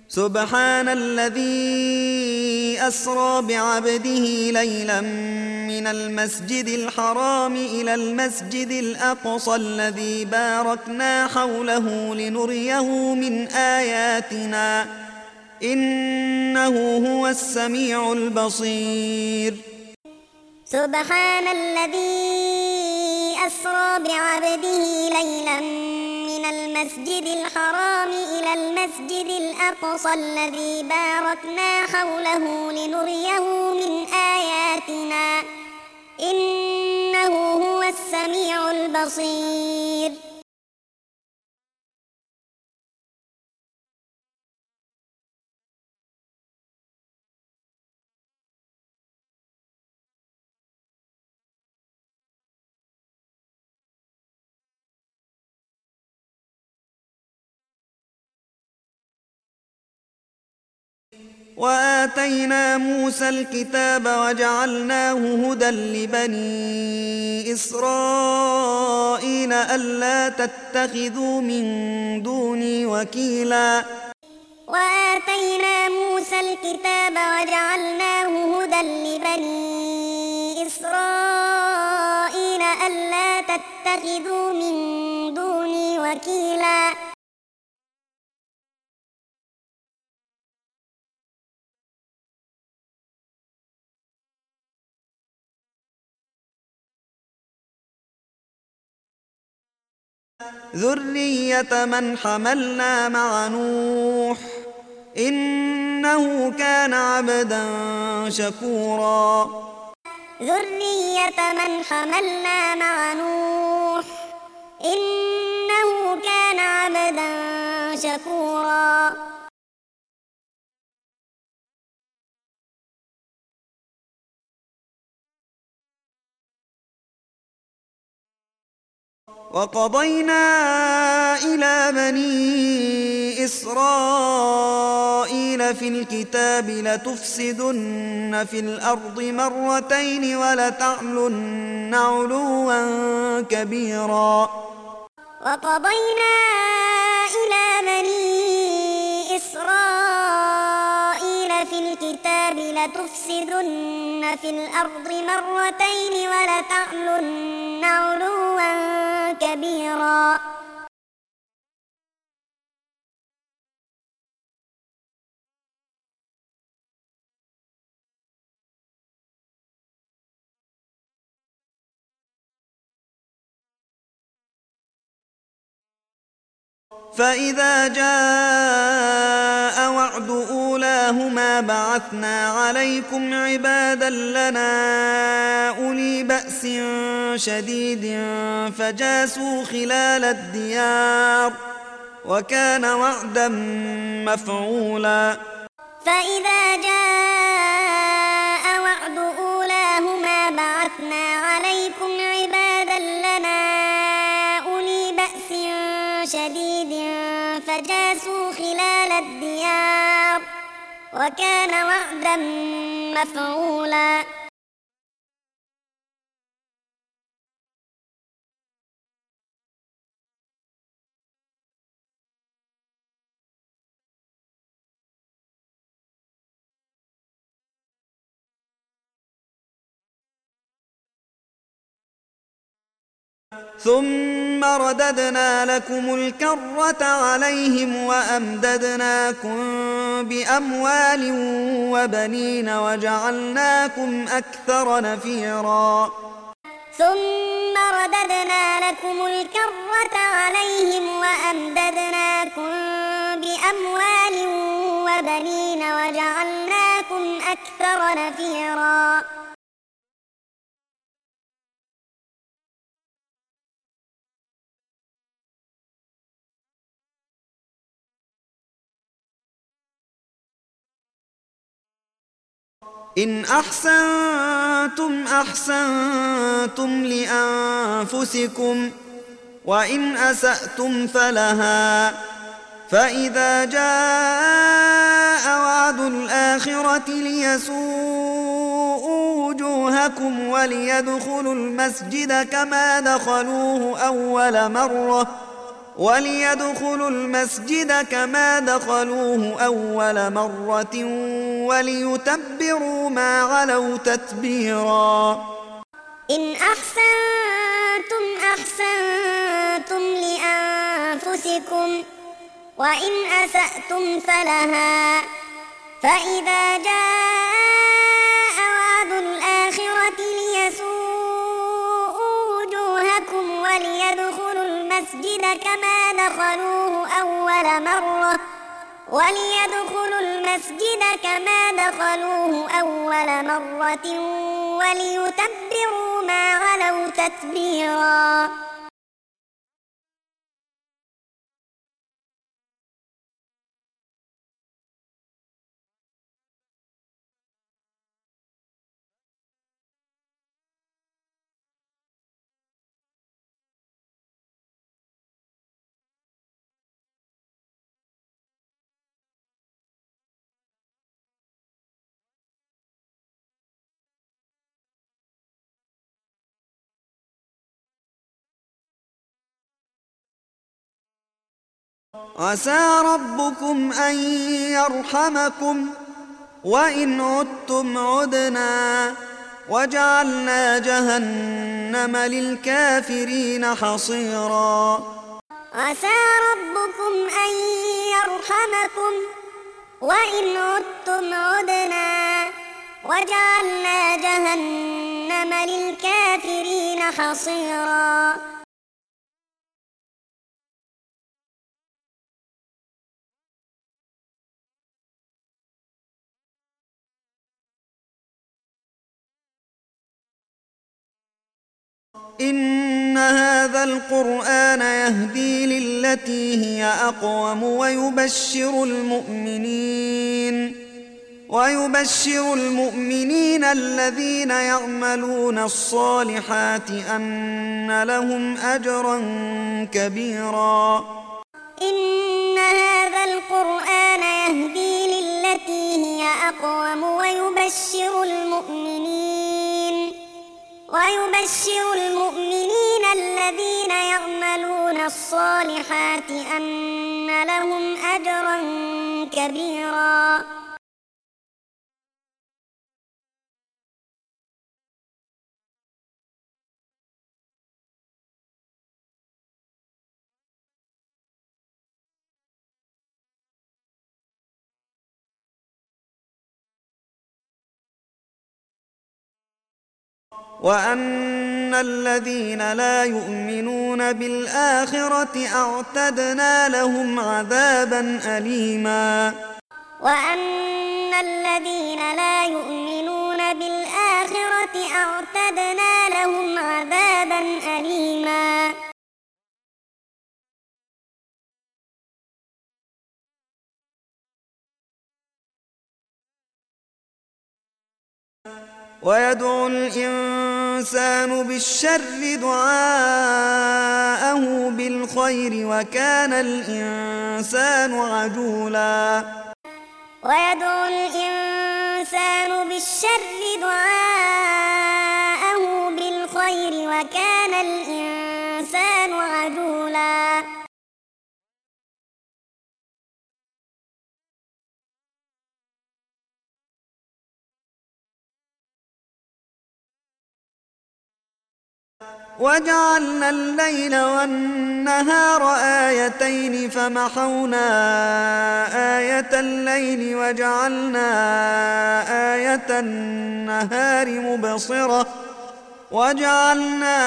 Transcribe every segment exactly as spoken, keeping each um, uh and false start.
سبحان الذي أسرى بعبده ليلا من المسجد الحرام إلى المسجد الأقصى الذي باركنا حوله لنريه من آياتنا إنه هو السميع البصير. سبحان الذي أسرى بعبده ليلا من المسجد الحرام إلى المسجد الأقصى الذي باركنا حوله لنريه من آياتنا إنه هو السميع البصير. وآتينا موسى الكتاب وجعلناه هدى لبني إسرائيل ألا تتخذوا من دوني وكيلا. وآتينا موسى الكتاب وجعلناه هدى لبني إسرائيل ألا تتخذوا من دوني وكيلا. ذرية من حملنا مع نوح إنه كان عبدا شكورا. ذرية من حملنا مع نوح إنه كان عبدا شكورا. وقضينا إلى بني إسرائيل في الكتاب لتفسدن في الأرض مرتين ولتعلن علوا كبيرا. وقضينا إلى بني إسرائيل في الكتاب لتفسدن في الأرض مرتين ولتعلن علوا كبيرا. فإذا جاء وعد أولاهما بعثنا عليكم عبادا لنا أولي بأس شديد فجاسوا خلال الديار وكان وعدا مفعولا. فإذا جاء وعد أولاهما بعثنا عليكم عبادا لنا أولي بأس شديد فجاسوا خلال الديار وكان وعدا مفعولا. ثم رددنا لكم الكرة عليهم وأمددناكم بأموال وبنين وجعلناكم أكثر نفيرا. ثم رددنا لكم الكرة عليهم وأمددناكم بأموال وبنين وجعلناكم أكثر نفيرا. إن أحسنتم أحسنتم لأنفسكم وإن أسأتم فلها فإذا جاء وعد الآخرة ليسوءوا وجوهكم وليدخلوا المسجد كما دخلوه أول مرة وليدخلوا المسجد كما دخلوه أول مرة وليتبروا ما علوا تتبيرا. إن أحسنتم أحسنتم لأنفسكم وإن أسأتم فلها، فإذا جاء وعد الآخرة ليسوءوا وجوهكم وليدخلوا المسجد كما دخلوه أول مرة وليدخلوا المسجد كما دخلوه أول مرة وليتبروا ما علوا تتبيرا. عسى ربكم أن يرحمكم وإن عدتم عدنا وجعلنا جهنم للكافرين حصيرا. عسى ربكم أن يرحمكم وإن عدتم عدنا وجعلنا جهنم للكافرين حصيرا. إن هذا القرآن يهدي للتي هي أقوم ويبشر المؤمنين ويبشر المؤمنين الذين يعملون الصالحات أن لهم أجرا كبيرا. إن هذا القرآن يهدي للتي هي أقوم ويبشر المؤمنين ويبشر المؤمنين الذين يعملون الصالحات أن لهم أجرا كبيرا. وأن الذين لا يؤمنون بالآخرة أعتدنا لهم عذابا أليما. وأن الذين لا يؤمنون بالآخرة أعتدنا لهم عذابا أليما. ويدعو الإنسان بالشر دعاءه بالخير وكان الإنسان عجولا. ويدعو الإنسان بالشر دعاءه بالخير وكان الإنسان عجولا. وجعلنا الليل والنهار آيتين فمحونا آية الليل وجعلنا آية النهار مبصرة وجعلنا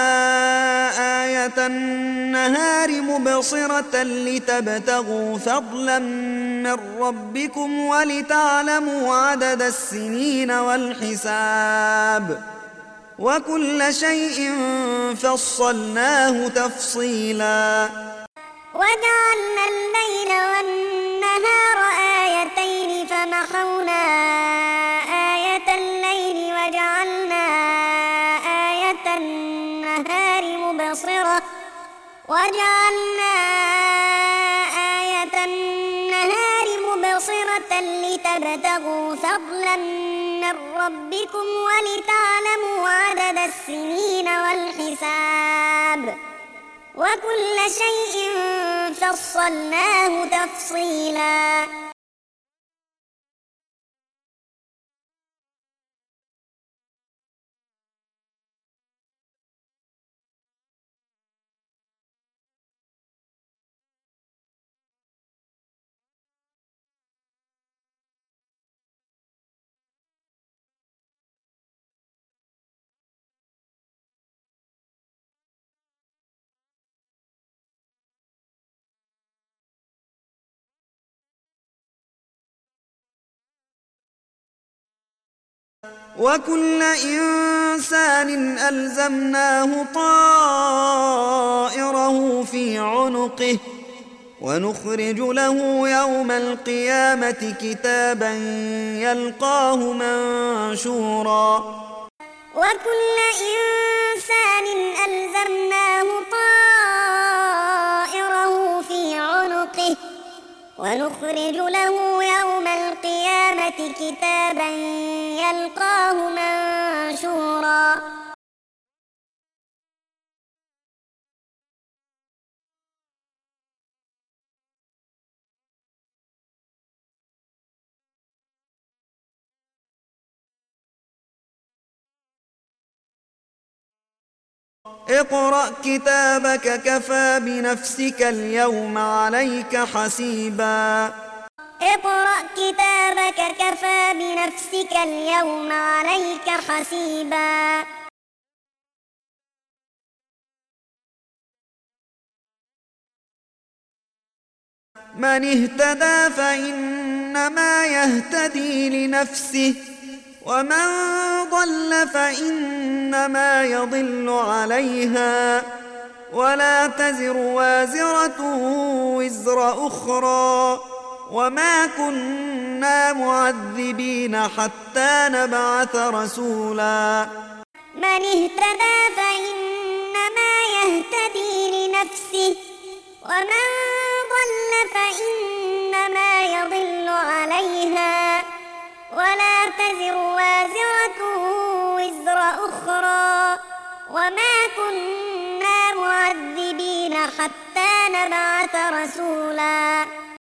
آية النهار مبصرة لتبتغوا فضلا من ربكم ولتعلموا عدد السنين والحساب وكل شيء فصلناه تفصيلا. وجعلنا الليل والنهار آيتين فمحونا آية الليل وجعلنا آية النهار مبصرة وجعلنا آية النهار مبصرة لتبتغوا فضلا من ربكم ولتعلموا عدد السنين والحساب وكل شيء فصلناه تفصيلا. وكل إنسان ألزمناه طائره في عنقه ونخرج له يوم القيامة كتابا يلقاه منشورا. وكل إنسان ألزمناه طائره في عنقه ونخرج له يوم القيامة كتابا يلقاه منشورا. اقرأ كتابك كفى بنفسك اليوم عليك حسيبا. اقرأ كتابك كفى بنفسك اليوم عليك حسيبا. من اهتدى فإنما يهتدي لنفسه ومن ضل فإنما يضل عليها ولا تزر وازرة وزر أخرى وما كنا معذبين حتى نبعث رسولا. من اهتدى فإنما يهتدي لنفسه ومن ضل فإنما يضل عليها ولا تزر وازرة وزر أخرى وما كنا معذبين حتى نبعث رسولا.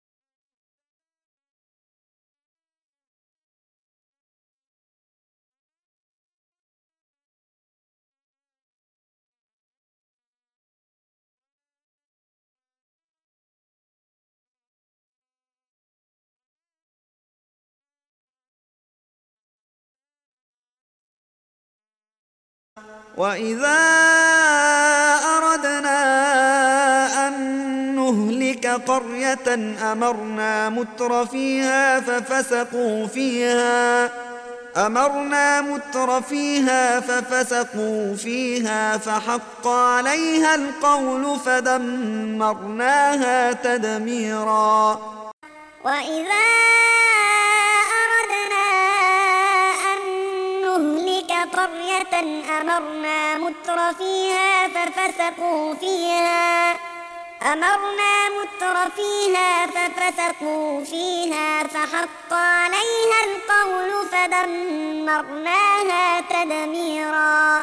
وإذا أردنا أن نهلك قرية أمرنا متر فيها ففسقوا فيها أمرنا متر فيها ففسقوا فيها فحق عليها القول فدمرناها تدميرا. وإذا أردنا أن نهلك قرية أمرنا متر فيها ففسقوا فيها أمرنا متر فيها ففسقوا فيها فحق عليها القول فدمرناها تدميرا.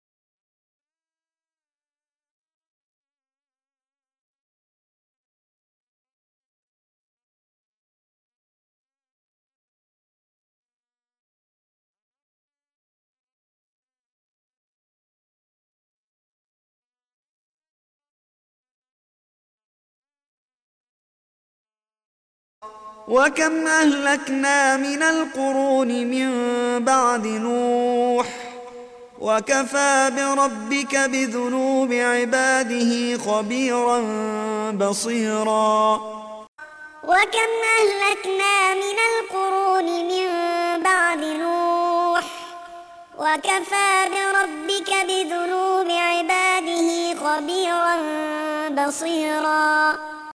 وكم أهلكنا من القرون من بعد نوح وكفى بربك بذنوب عباده خبيرا بصيرا. وكم أهلكنا من القرون من بعد نوح وكفى بربك بذنوب عباده خبيرا بصيرا.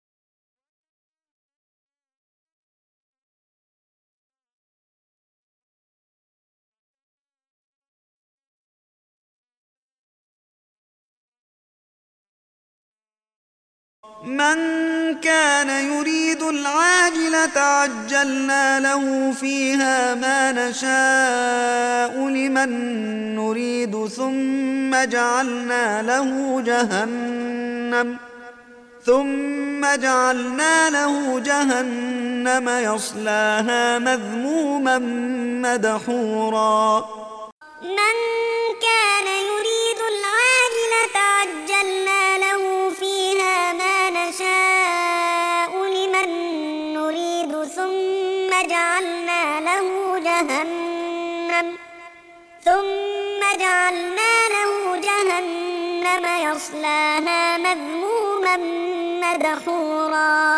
من كان يريد العاجلة عجلنا له فيها ما نشاء لمن نريد ثم جعلنا له جهنم جهنم ثم جعلنا له جهنم يصلاها مذموما مدحورا من كان يريد العاجلة عجلنا له فيها ما نشاء لمن نريد ثم جعلنا له جهنم ثم جعلنا له جهنم يصلاها مذموما مدحورا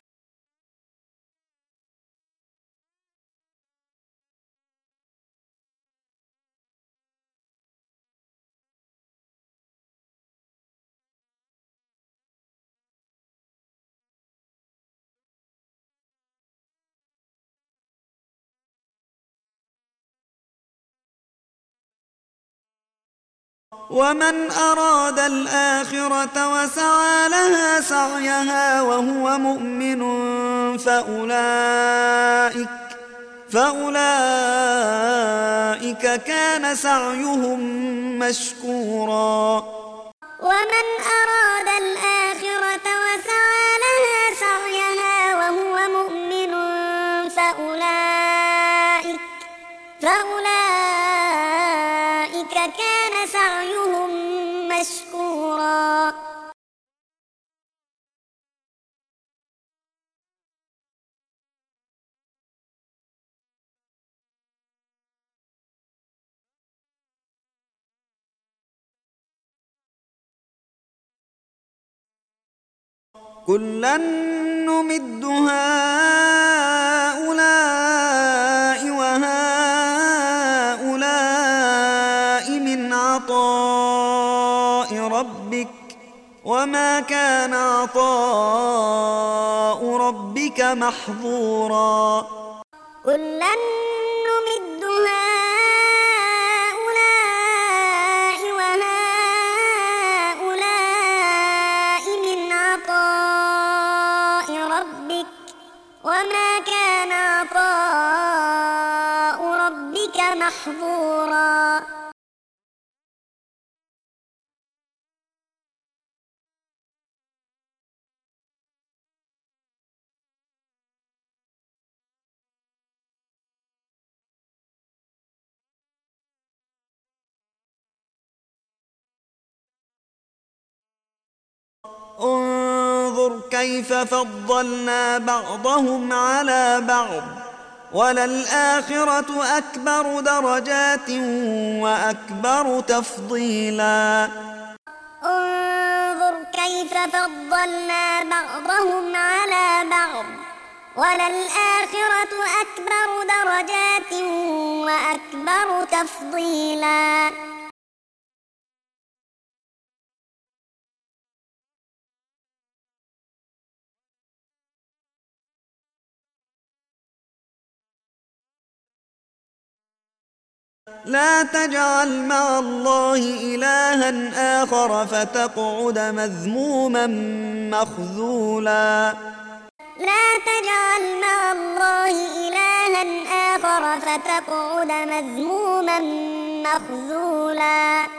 ومن أراد الآخرة وسعى لها سعيها وهو مؤمن فأولئك فأولئك كان سعيهم مشكورا ومن أراد الآخرة وسعى لها سعيها وهو مؤمن فأولئك فأولئك كان سعيهم مشكورا كلا نمد هؤلاء وهؤلاء من عطاء ربك وما كان عطاء ربك محظورا كلا نمد هؤلاء وهؤلاء من عطاء ربك وما كان عطاء ربك محظورا انظر كيف فضلنا بعضهم على بعض وللآخرة أكبر درجات وأكبر تفضيلا انظر كيف فضلنا بعضهم على بعض وللآخرة أكبر درجات وأكبر تفضيلا لا تجعل مع الله إلها آخر فتقعد مذموما مخذولا لا تجعل مع الله إلها آخر فتقعد مذموما مخذولا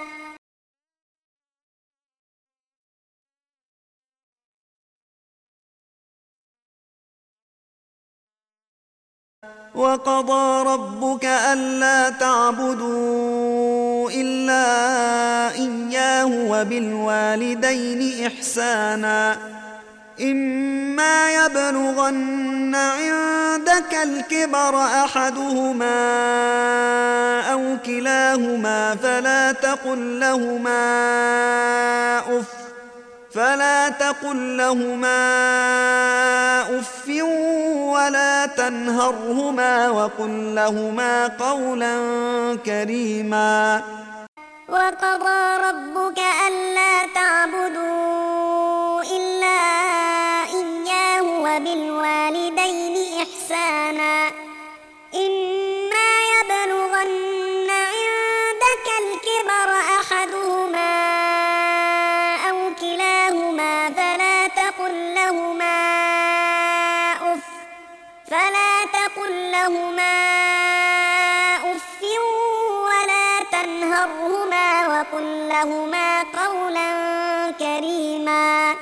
وقضى ربك ألا تعبدوا إلا إياه وبالوالدين إحسانا إما يبلغن عندك الكبر أحدهما أو كلاهما فلا تقل لهما أف فلا تقل لهما أف ولا تنهرهما وقل لهما قولا كريما وقضى ربك ألا تعبدوا إلا إياه وبالوالدين إحسانا إما يبلغن عندك الكبر أحدهما أو كلاهما فلا تقل لهما أف فلا تقل لهما أف ولا تنهرهما وقل لهما قولا كريما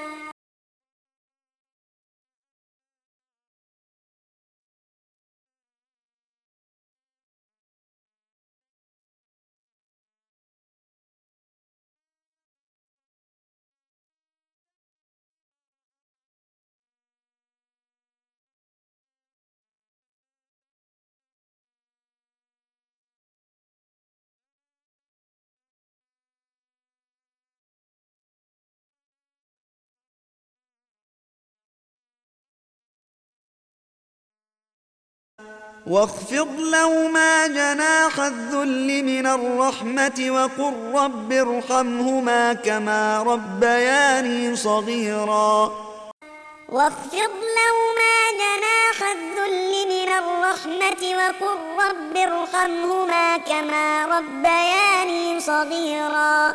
واخفض لهما جناح الذل من الرحمة وقل رب ارحمهما كما ربياني صغيرا واخفض لهما جناح الذل من الرحمة وقل رب ارحمهما كما ربياني صغيرا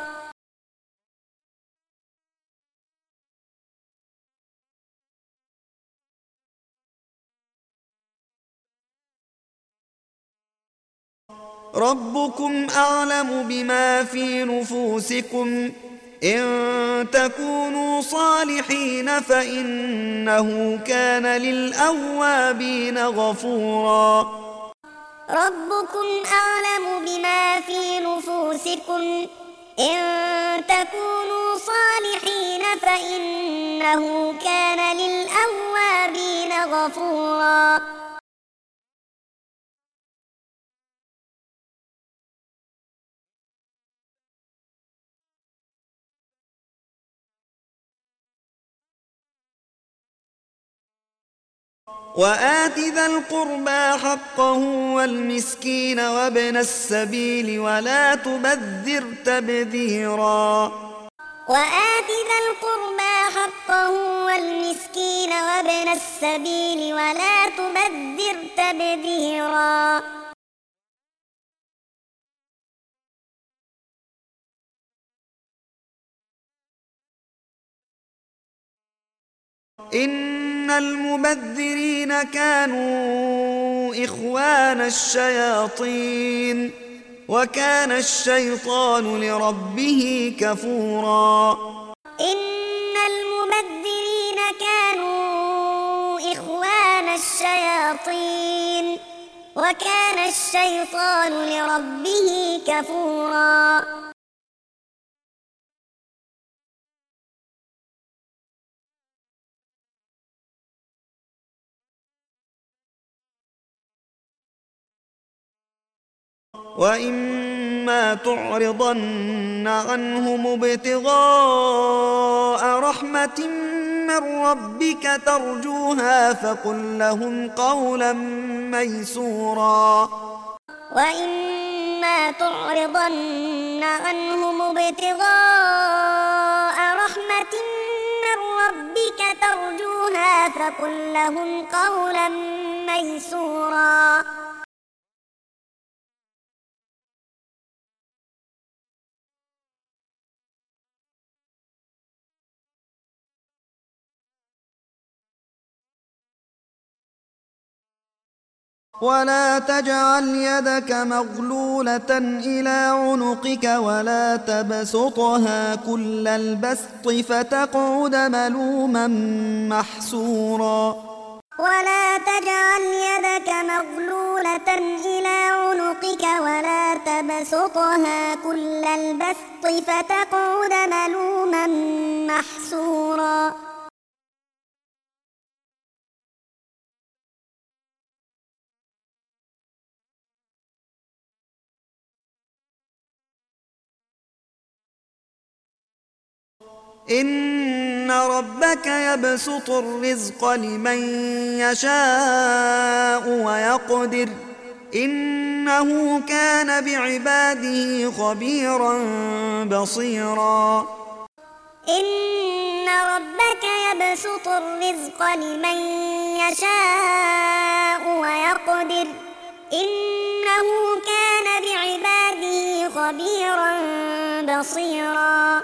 ربكم أعلم بما في نفوسكم إن تكونوا صالحين فإنه كان للأوابين غفورا ربكم أعلم بما في نفوسكم إن تكونوا صالحين فإنه كان للأوابين غفورا وآت ذا القربى حقه والمسكين وابن السبيل ولا تبذر تبذيرا وآت ذا القربى حقه والمسكين وابن السبيل ولا تبذر تبذيرا إن المبذرين كانوا إخوان الشياطين وكان الشيطان لربه كفورا إن المبذرين كانوا إخوان الشياطين وكان الشيطان لربه كفورا وإما تعرضن عنهم ابتغاء رحمة من ربك ترجوها فقل لهم قولا ميسورا وإما تعرضن عنهم ابتغاء رحمة من ربك ترجوها فقل لهم قولا ميسورا ولا تجعل يدك مغلولة إلى عنقك ولا تبسطها كل البسط فتقعد ملوما محسورا ولا تجعل يدك مغلولة إلى عنقك ولا تبسطها كل البسط فتقعد ملوما محسورا إن ربك يبسط الرزق لمن يشاء ويقدر إنه كان بعباده خبيرا بصيرا إن ربك يبسط الرزق لمن يشاء ويقدر إنه كان بعباده خبيرا بصيرا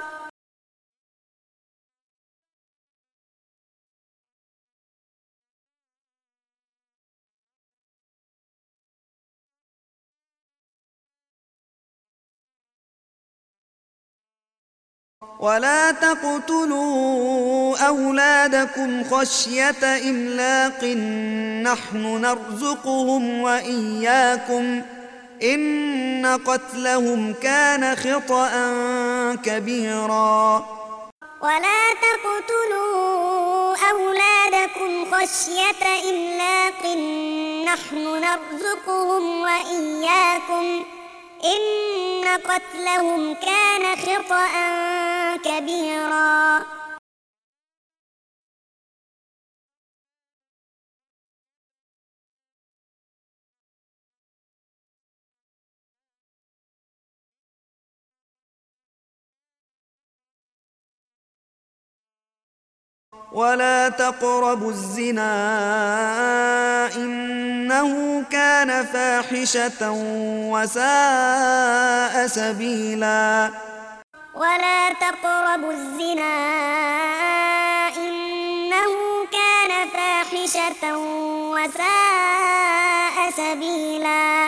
ولا تقتلوا أولادكم خشية إملاق نحن نرزقهم وإياكم إن قتلهم كان خطأ كبيرا ولا تقتلوا أولادكم خشية إملاق نحن نرزقهم وإياكم إن قتلهم كان خطأ كبيرا ولا تقربوا الزنا إنه كان فاحشة وساء سبيلا ولا تقربوا الزنا إنه كان فاحشة وساء سبيلا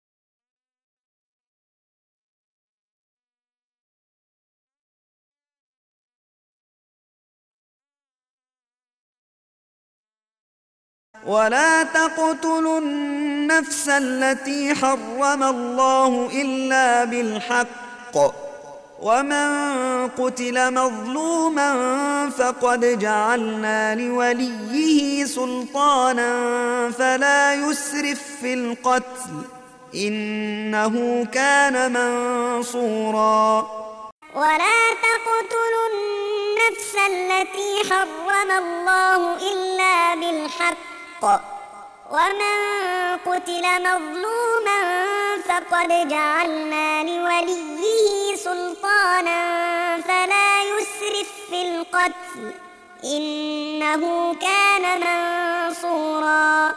ولا تقتلوا النفس التي حرم الله إلا بالحق ومن قتل مظلوما فقد جعلنا لوليه سلطانا فلا يسرف في القتل إنه كان منصورا ولا تقتلوا النفس التي حرم الله إلا بالحق ومن قتل مظلوما فقد جعلنا لوليه سلطانا فلا يسرف في القتل إنه كان منصورا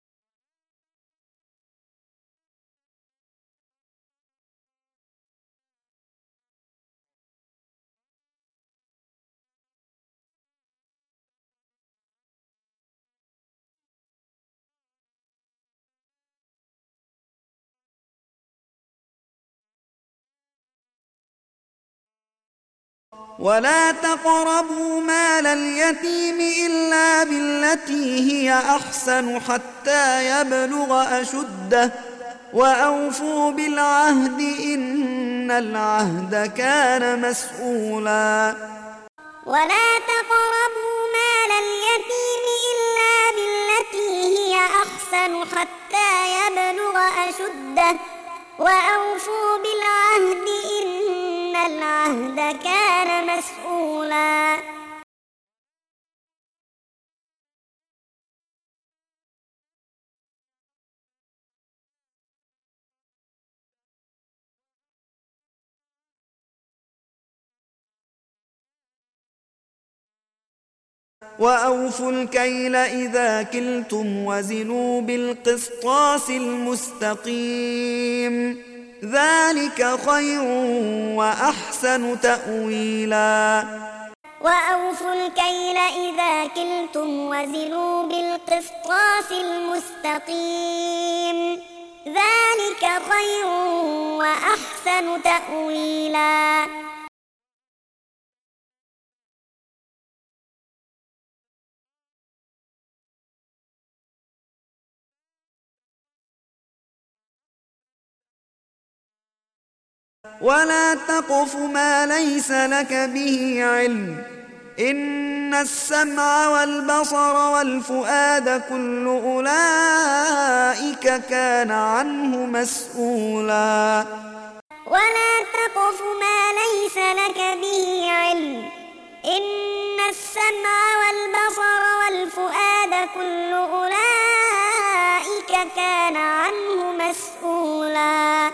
ولا تقربوا مال اليتيم إلا بالتي هي أحسن حتى يبلغ أشده وأوفوا بالعهد إن العهد كان مسؤولا ولا تقربوا مال اليتيم إلا بالتي هي أحسن حتى يبلغ أشده وأوفوا بالعهد إن العهد كان مسؤولا وأوفوا الكيل إذا كلتم وزنوا بالقسطاس المستقيم ذلك خير وأحسن تأويلا وأوفوا الكيل إذا كلتم وزنوا بالقسطاس المستقيم ذلك خير وأحسن تأويلا ولا تقف ما ليس لك به علم إن السمع والبصر والفؤاد كل أولئك كان عنه مسؤولا ولا تقف ما ليس لك به علم إن السمع والبصر والفؤاد كل أولئك كان عنه مسؤولا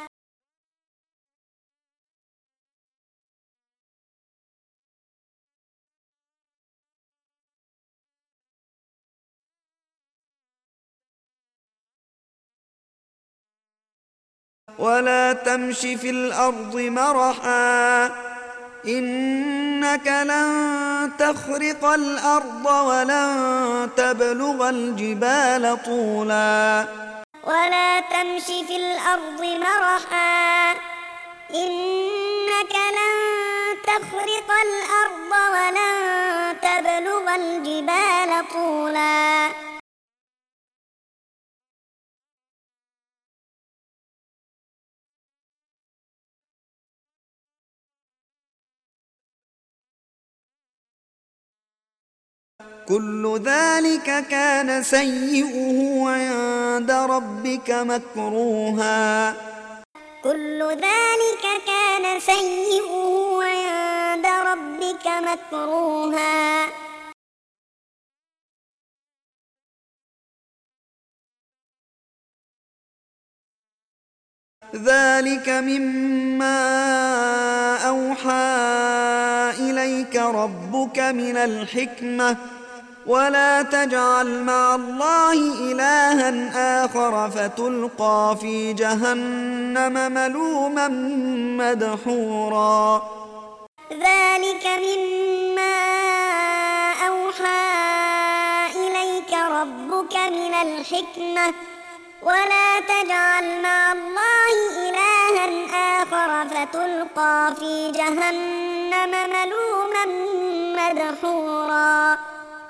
ولا تمش في الأرض مرحا إنك لن تخرق الأرض ولن تبلغ الجبال طولا ولا تمش في الأرض مرحا إنك لن تخرق الأرض ولن تبلغ الجبال طولا كل ذلك كان سيئه عند ربك مكروها كل ذلك كان سيئه عند ربك مكروها ذلك مما أوحى إليك إليك ربك من الحكمة ولا تجعل مع الله إلها آخر فتلقى في جهنم ملوما مدحورا. ذلك مما أوحى إليك ربك من الحكمة ولا تجعل مع الله إلها آخر فتلقى في جهنم ملوما مدحورا.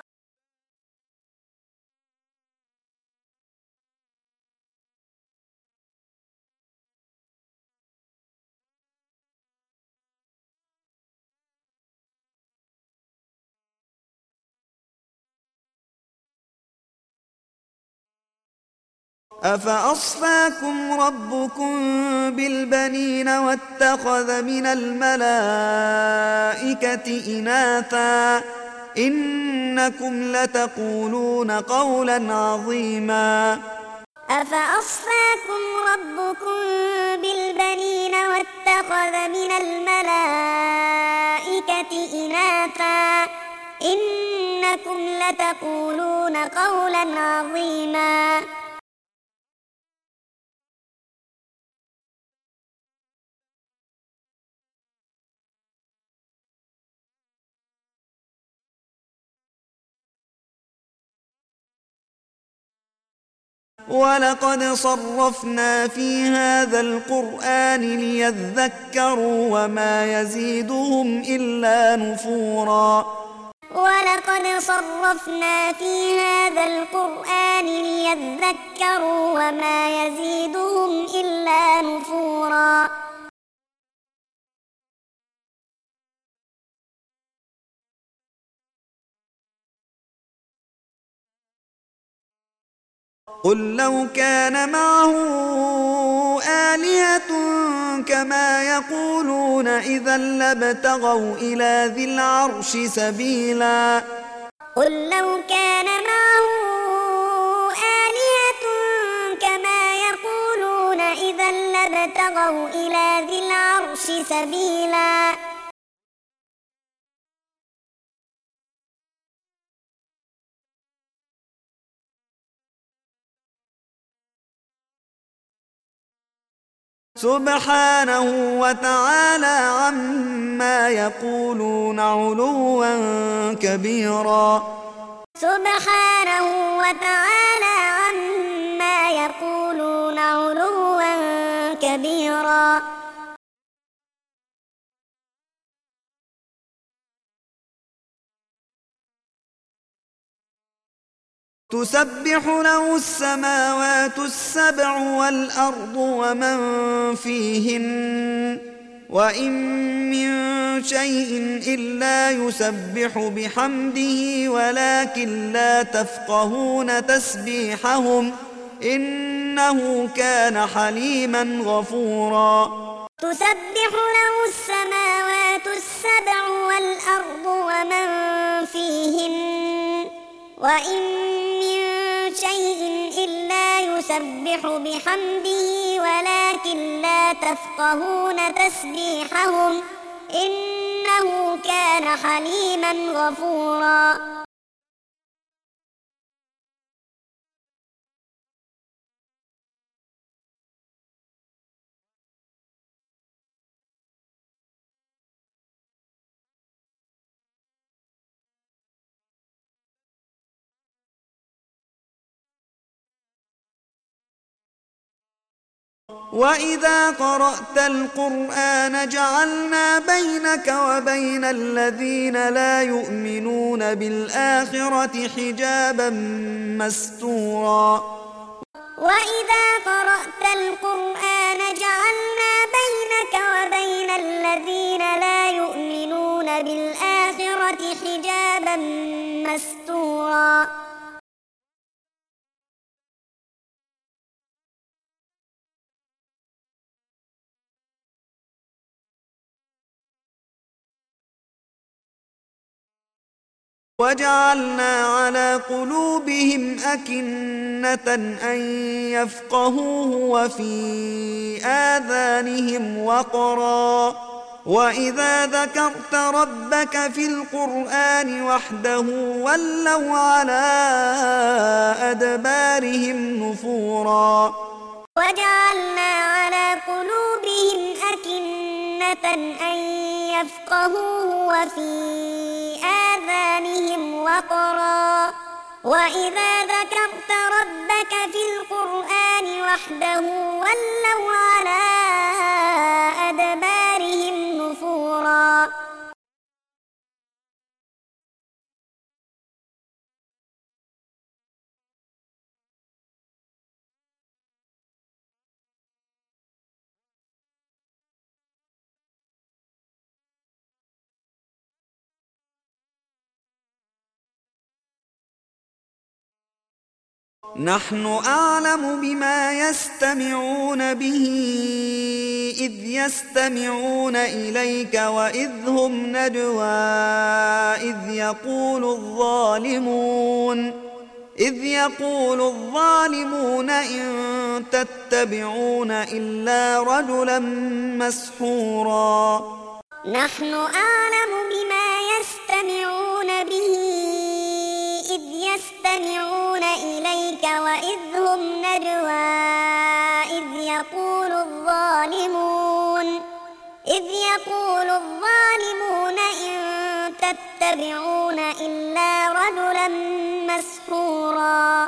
أفأصفاكم ربكم بالبنين واتخذ من الملائكة إناثا إنكم لتقولون قولا عظيما. أفأصفاكم ربكم بالبنين واتخذ من الملائكة إناثا إنكم لتقولون قولا عظيما. ولقد صرفنا في هذا القرآن ليذكروا وما يزيدهم إلا نفورا. ولقد صرفنا في هذا القرآن ليذكروا وما يزيدهم إلا نفورا. قل لو كان معه آلهة كما يقولون إذا لابتغوا إلى ذي العرش سبيلا. قل لو كان معه آلهة كما يقولون إذا لابتغوا إلى ذي العرش سبيلا. سبحانه وتعالى عما يقولون علوا كبيرا. سبحانه وتعالى عما يقولون علوا كبيرا. تسبح له السماوات السبع والأرض ومن فيهن وإن من شيء إلا يسبح بحمده ولكن لا تفقهون تسبيحهم إنه كان حليما غفورا. تسبح له السماوات السبع والأرض ومن فيهن وإن من شيء إلا يسبح بحمده ولكن لا تفقهون تسبيحهم إنه كان حليما غفورا. وإذا قرأت القرآن جعلنا بينك وبين الذين لا يؤمنون بالآخرة حجابا مستورا. وإذا قرأت القرآن جعلنا بينك وبين الذين لا يؤمنون بالآخرة حجابا مستورا. وجعلنا على قلوبهم أكنة أن يفقهوه وفي آذانهم وقرا وإذا ذكرت ربك في القرآن وحده ولوا على أدبارهم نفورا وجعلنا على قلوبهم أكنة أن يفقهوه وفي آذانهم وقرا وإذا ذكرت ربك في القرآن وحده ولوا على أدبارهم نفورا نحن أعلم بما يستمعون به إذ يستمعون إليك وإذ هم نجوى إذ يقول الظالمون إذ يقول الظالمون إن تتبعون إلا رجلا مسحورا نحن أعلم بما يستمعون به إذ يستمعون إليك وإذ هم نجوى إذ يقول الظالمون إذ يقول الظالمون إن تتبعون إلا رجلا مسحورا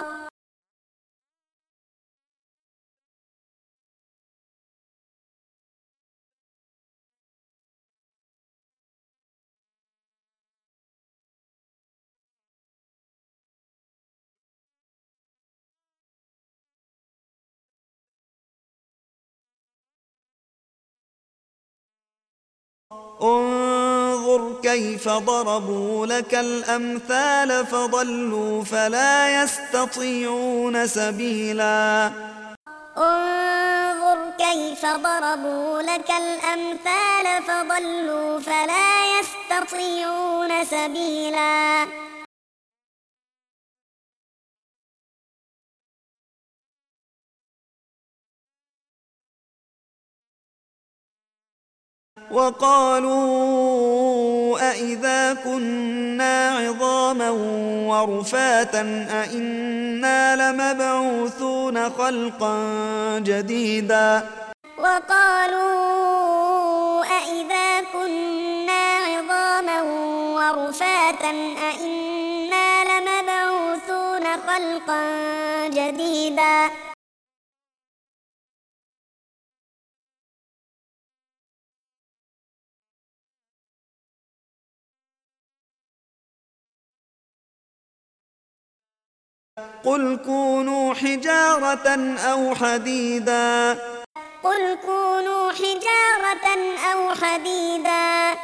انظر كيف ضربوا لك الأمثال فضلوا فلا يستطيعون سبيلا انظر كيف ضربوا لك الأمثال فضلوا فلا يستطيعون سبيلا وقالوا أإذا كنا عظاما ورفاتا أإنا لمبعوثون خلقا جديدا وقالوا أإذا كنا عظاما ورفاتا أإنا لمبعوثون خلقا جديدا قل كونوا حجارة أو حديدا قل كونوا حجارة أو حديدا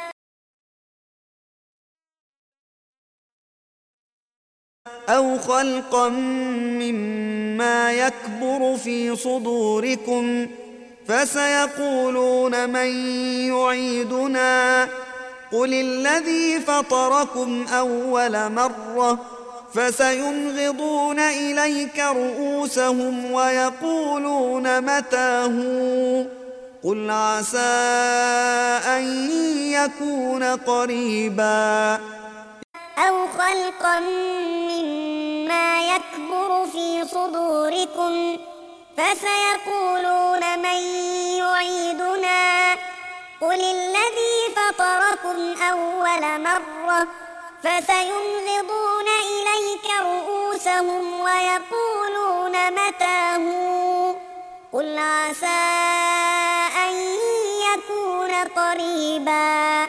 أو خلقا مما يكبر في صدوركم فسيقولون من يعيدنا قل الذي فطركم أول مرة فسينغضون إليك رؤوسهم ويقولون متى هو قل عسى أن يكون قريبا أو خلقا مما يكبر في صدوركم فسيقولون من يعيدنا قل الذي فطركم أول مرة فسينغضون إليك رؤوسهم ويقولون متى هو قل عسى أن يكون قريبا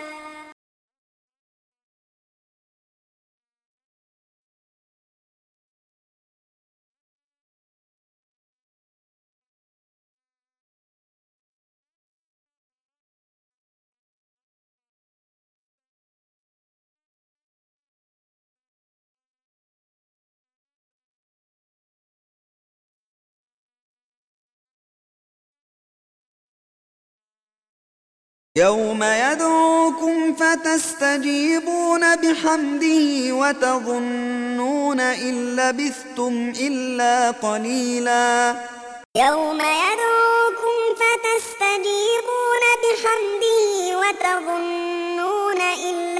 يوم يدعوكم فتستجيبون بحمده وتظنون إن لبثتم إلا قليلا يوم يدعوكم فتستجيبون بحمده وتظنون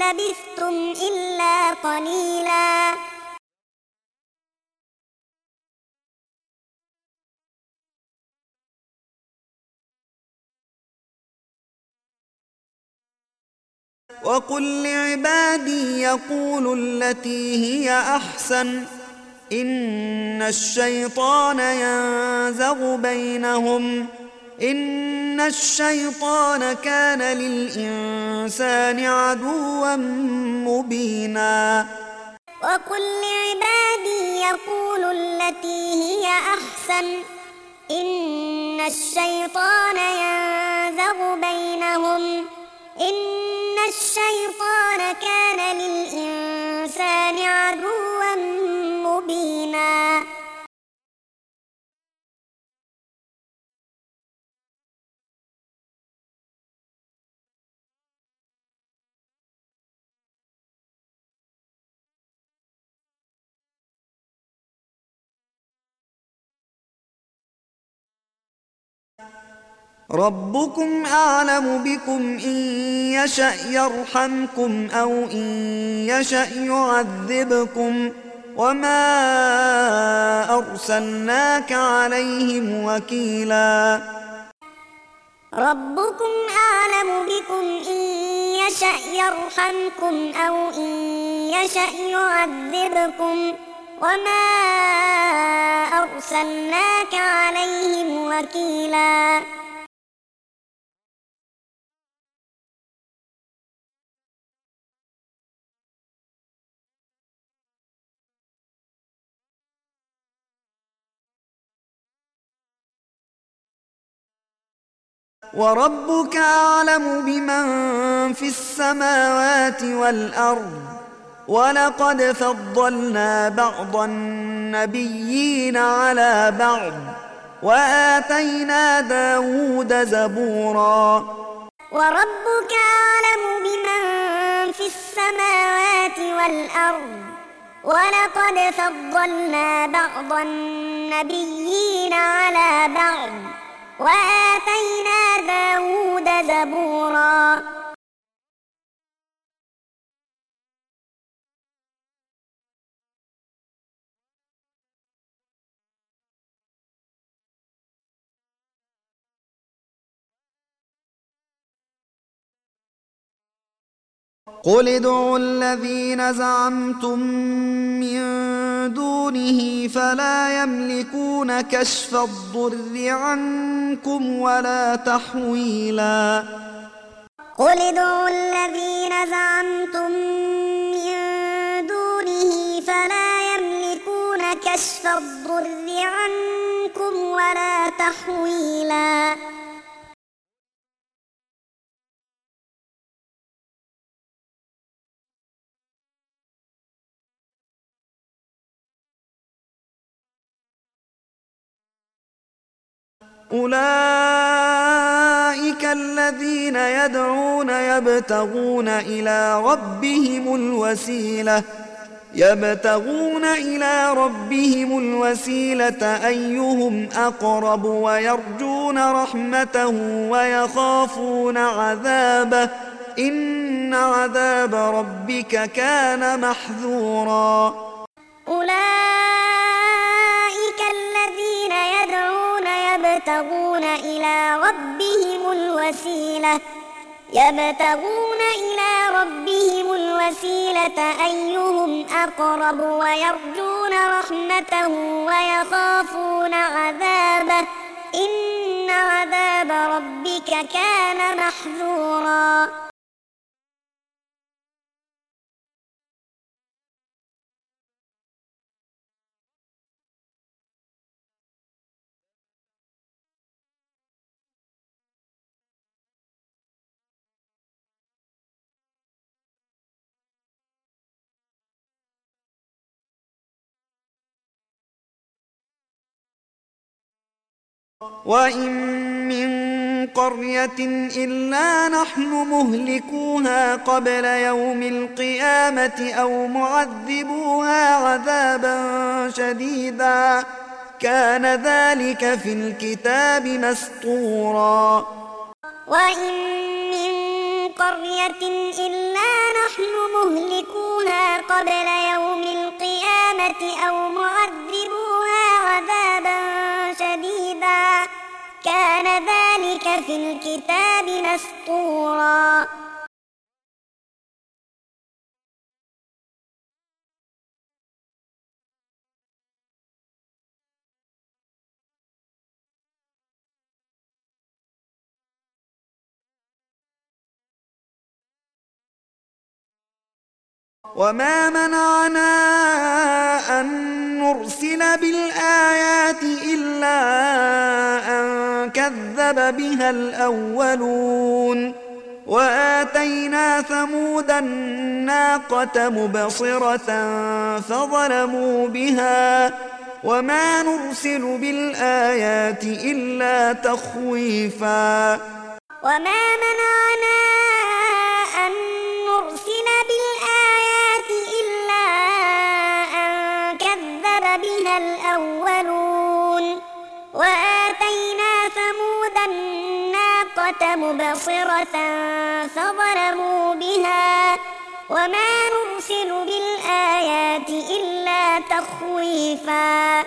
لبثتم إلا قليلا. وقل لعبادي يقولوا التي هي أحسن إن الشيطان ينزغ بينهم إن الشيطان كان للإنسان عدوا مبينا. وقل لعبادي يقولوا التي هي أحسن إن الشيطان ينزغ بينهم إن الشيطان كان للإنسان عدوا مبينا. ربكم أعلم بكم إن يشأ يرحمكم أو إن يشأ يعذبكم وما أرسلناك عليهم وكيلا. ربكم أعلم بكم إن يشأ يرحمكم أو إن يشأ يعذبكم وما أرسلناك عليهم وكيلا. وربك أعلم بمن في السماوات والأرض ولقد فضلنا بعض النبيين على بعض وآتينا داود زبورا. وربك أعلم بمن في السماوات والأرض ولقد فضلنا بعض النبيين على بعض وآتينا داود زبورا. قل ادعوا الذين زعمتم من دونه فلا يملكون كشف الضر عنكم ولا تحويلا. قل ادعوا الذين زعمتم من دونه فلا يملكون كشف الضر عنكم ولا تحويلا. أولئك الذين يدعون يبتغون إلى ربهم الوسيلة يبتغون إلى ربهم الوسيلة أيهم أقرب ويرجون رحمته ويخافون عذابه إن عذاب ربك كان محذورا. أولئك الذين يدعون يبتغون إلى ربهم الوسيلة يبتغون إلى ربهم الوسيلة أيهم أقرب ويرجون رحمته ويخافون عذابه إن عذاب ربك كان محذورا. وإن من قرية إلا نحن مهلكوها قبل يوم القيامة أو معذبوها عذابا شديدا كان ذلك في الكتاب مسطورا. وإن من قرية إلا نحن مهلكوها قبل يوم القيامة أو معذبوها عذابا شديدا كان ذلك في الكتاب مسطورا. وما منعنا أن نرسل بالآيات إلا أن كذب بها الأولون وآتينا ثمود الناقة مبصرة فظلموا بها وما نرسل بالآيات إلا تخويفا. وما منعنا أن نرسل بالآيات إلا أن كذب بها الأولون وآتينا ثمود الناقة مبصرة فظلموا بها وما نرسل بالآيات إلا تخويفا.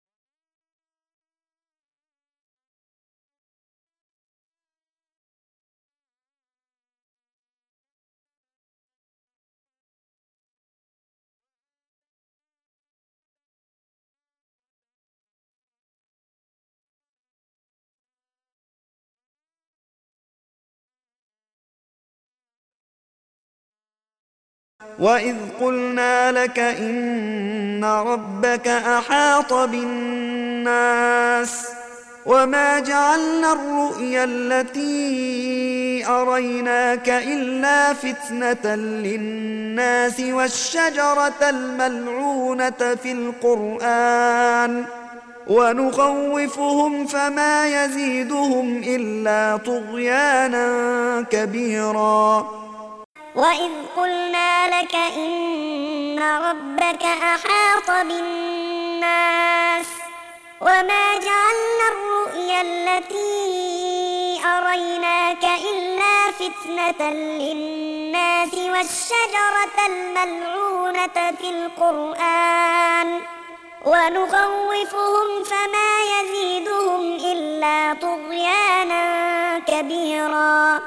وإذ قلنا لك إن ربك أحاط بالناس وما جعلنا الرؤيا التي أريناك إلا فتنة للناس والشجرة الملعونة في القرآن ونخوفهم فما يزيدهم إلا طغيانا كبيرا. وإذ قلنا لك إن ربك أحاط بالناس وما جعلنا الرؤيا التي أريناك إلا فتنة للناس والشجرة الملعونة في القرآن ونخوفهم فما يزيدهم إلا طغيانا كبيرا.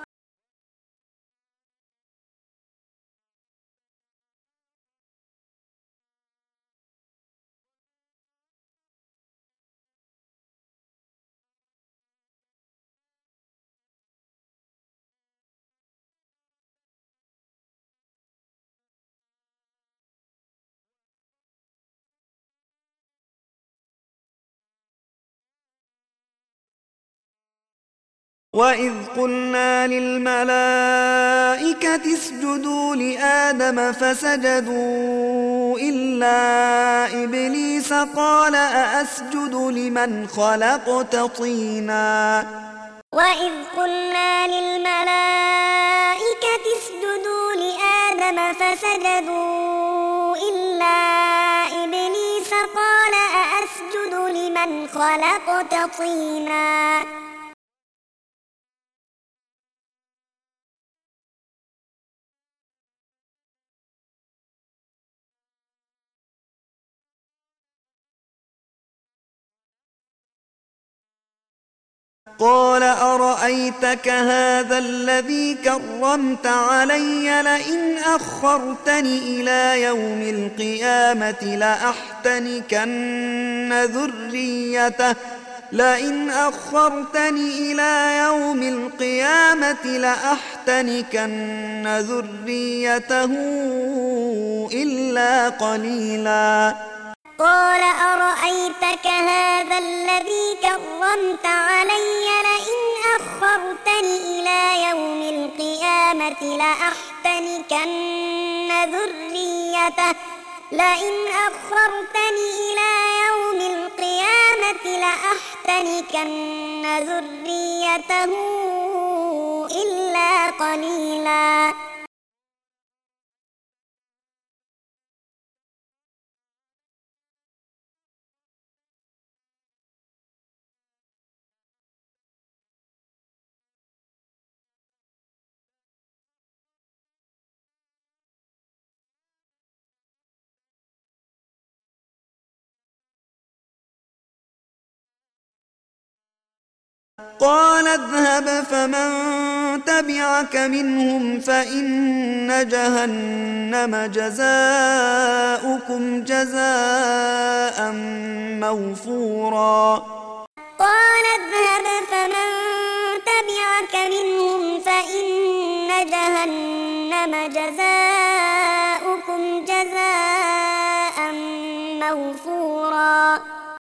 وإذ قلنا للملائكة اسجدوا لآدم فسجدوا إلا إبليس قال أأسجد لمن خلقت طينا. وإذ قلنا للملائكة اسجدوا لآدم فسجدوا إلا إبليس قال أأسجد لمن خلقت طينا. قال أرأيتك هذا الذي كرمت علي لئن أخرتني إلى يوم القيامة لأحتنكن ذريته لئن أخرتني إلى يوم القيامة لأحتنكن ذريته إلا قليلا. قال أرأيتك هذا الذي كرمت علي لئن أخرتني إلى يوم القيامة لأحتنكن ذريته لئن أخرتني إلى يوم القيامة لأحتنكن ذريته إلا قليلا. قال اذهب فمن تبعك منهم فإن جهنم جزاؤكم جزاء موفورا قال اذهب فمن تبعك منهم فإن جهنم جزاؤكم جزاء موفورا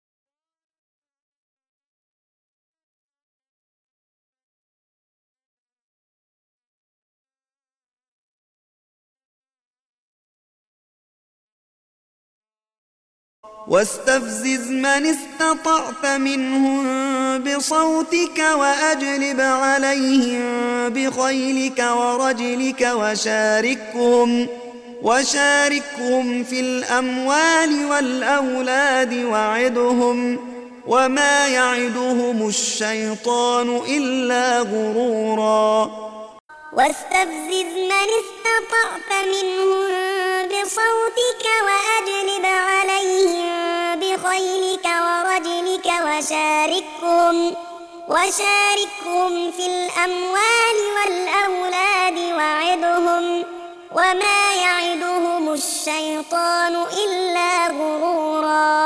واستفزز من استطعت منهم بصوتك وأجلب عليهم بخيلك ورجلك وشاركهم وشاركهم في الأموال والأولاد وعدهم وما يعدهم الشيطان إلا غرورا واستفزز من استطعت منهم بصوتك وأجلب عليهم بخيلك ورجلك وشاركهم وشاركهم في الأموال والأولاد وعدهم وما يعدهم الشيطان إلا غرورا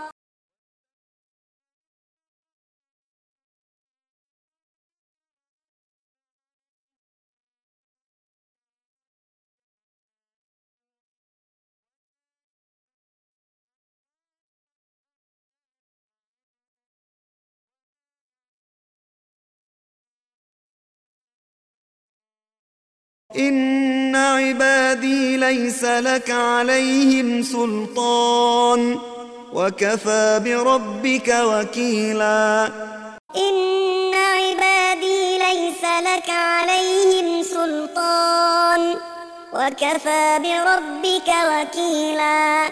إن عبادي ليس لك عليهم سلطان وكفى بربك وكيلا إن عبادي ليس لك عليهم سلطان وكفى بربك وكيلا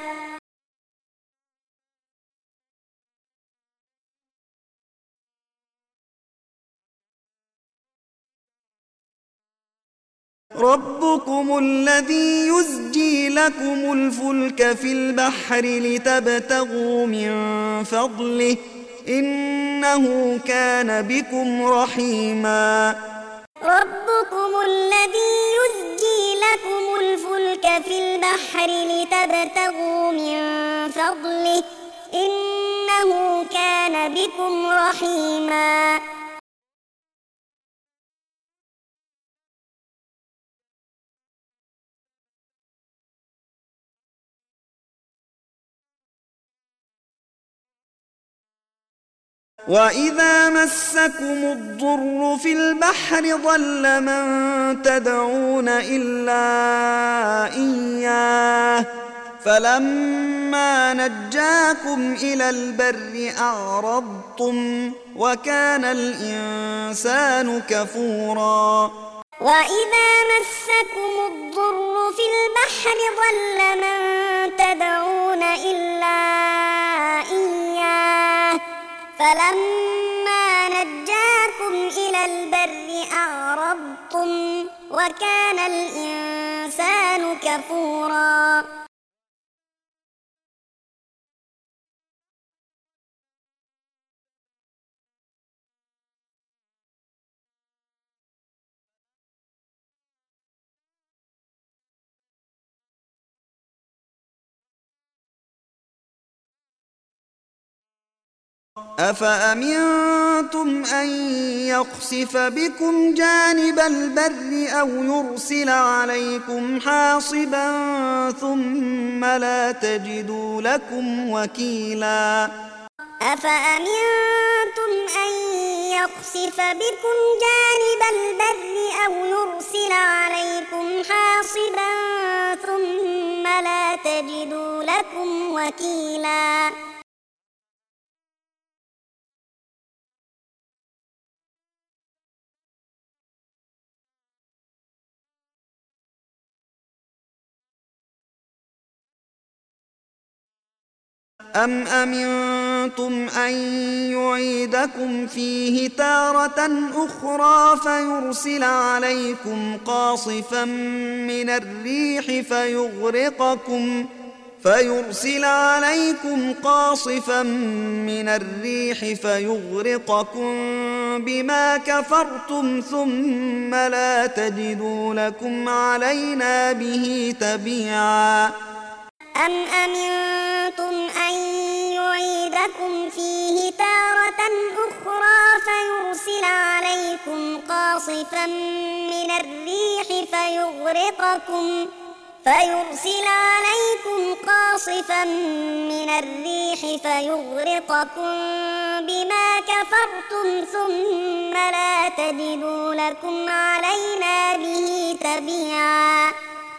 ربكم الذي يزجي لكم الفلك في البحر لتبتغوا من فضله إنه كان بكم رحيما ربكم الذي يزجي لكم الفلك في البحر لتبتغوا من فضله إنه كان بكم رحيما وإذا مسكم الضر في البحر ضل من تدعون إلا إياه فلما نجاكم إلى البر أعرضتم وكان الإنسان كفورا وإذا مسكم الضر في البحر ضل من تدعون إلا إياه فلما نجاكم إلى البر أعرضتم وكان الإنسان كفورا أفأمنتم أن يخسف بكم جانب البر أو يرسل عليكم حاصبا ثم لا تجدوا لكم وكيلا أفأمنتم أن يخسف بكم جانب البر أو يرسل عليكم حاصبا ثم لا تجدوا لكم وكيلا أم أمنتم أن يعيدكم فيه تارة أخرى فيرسل عليكم قاصفا من الريح فيغرقكم فيرسل عليكم قاصفا من الريح فيغرقكم بما كفرتم ثم لا تجدوا لكم علينا به تبيعا أم أمنتم أن يعيدكم فيه تارة أخرى فيرسل عليكم قاصفا من الريح فيغرقكم فيرسل عليكم قاصفا من الريح فيغرقكم بما كفرتم ثم لا تجدوا لكم علينا به تبيعا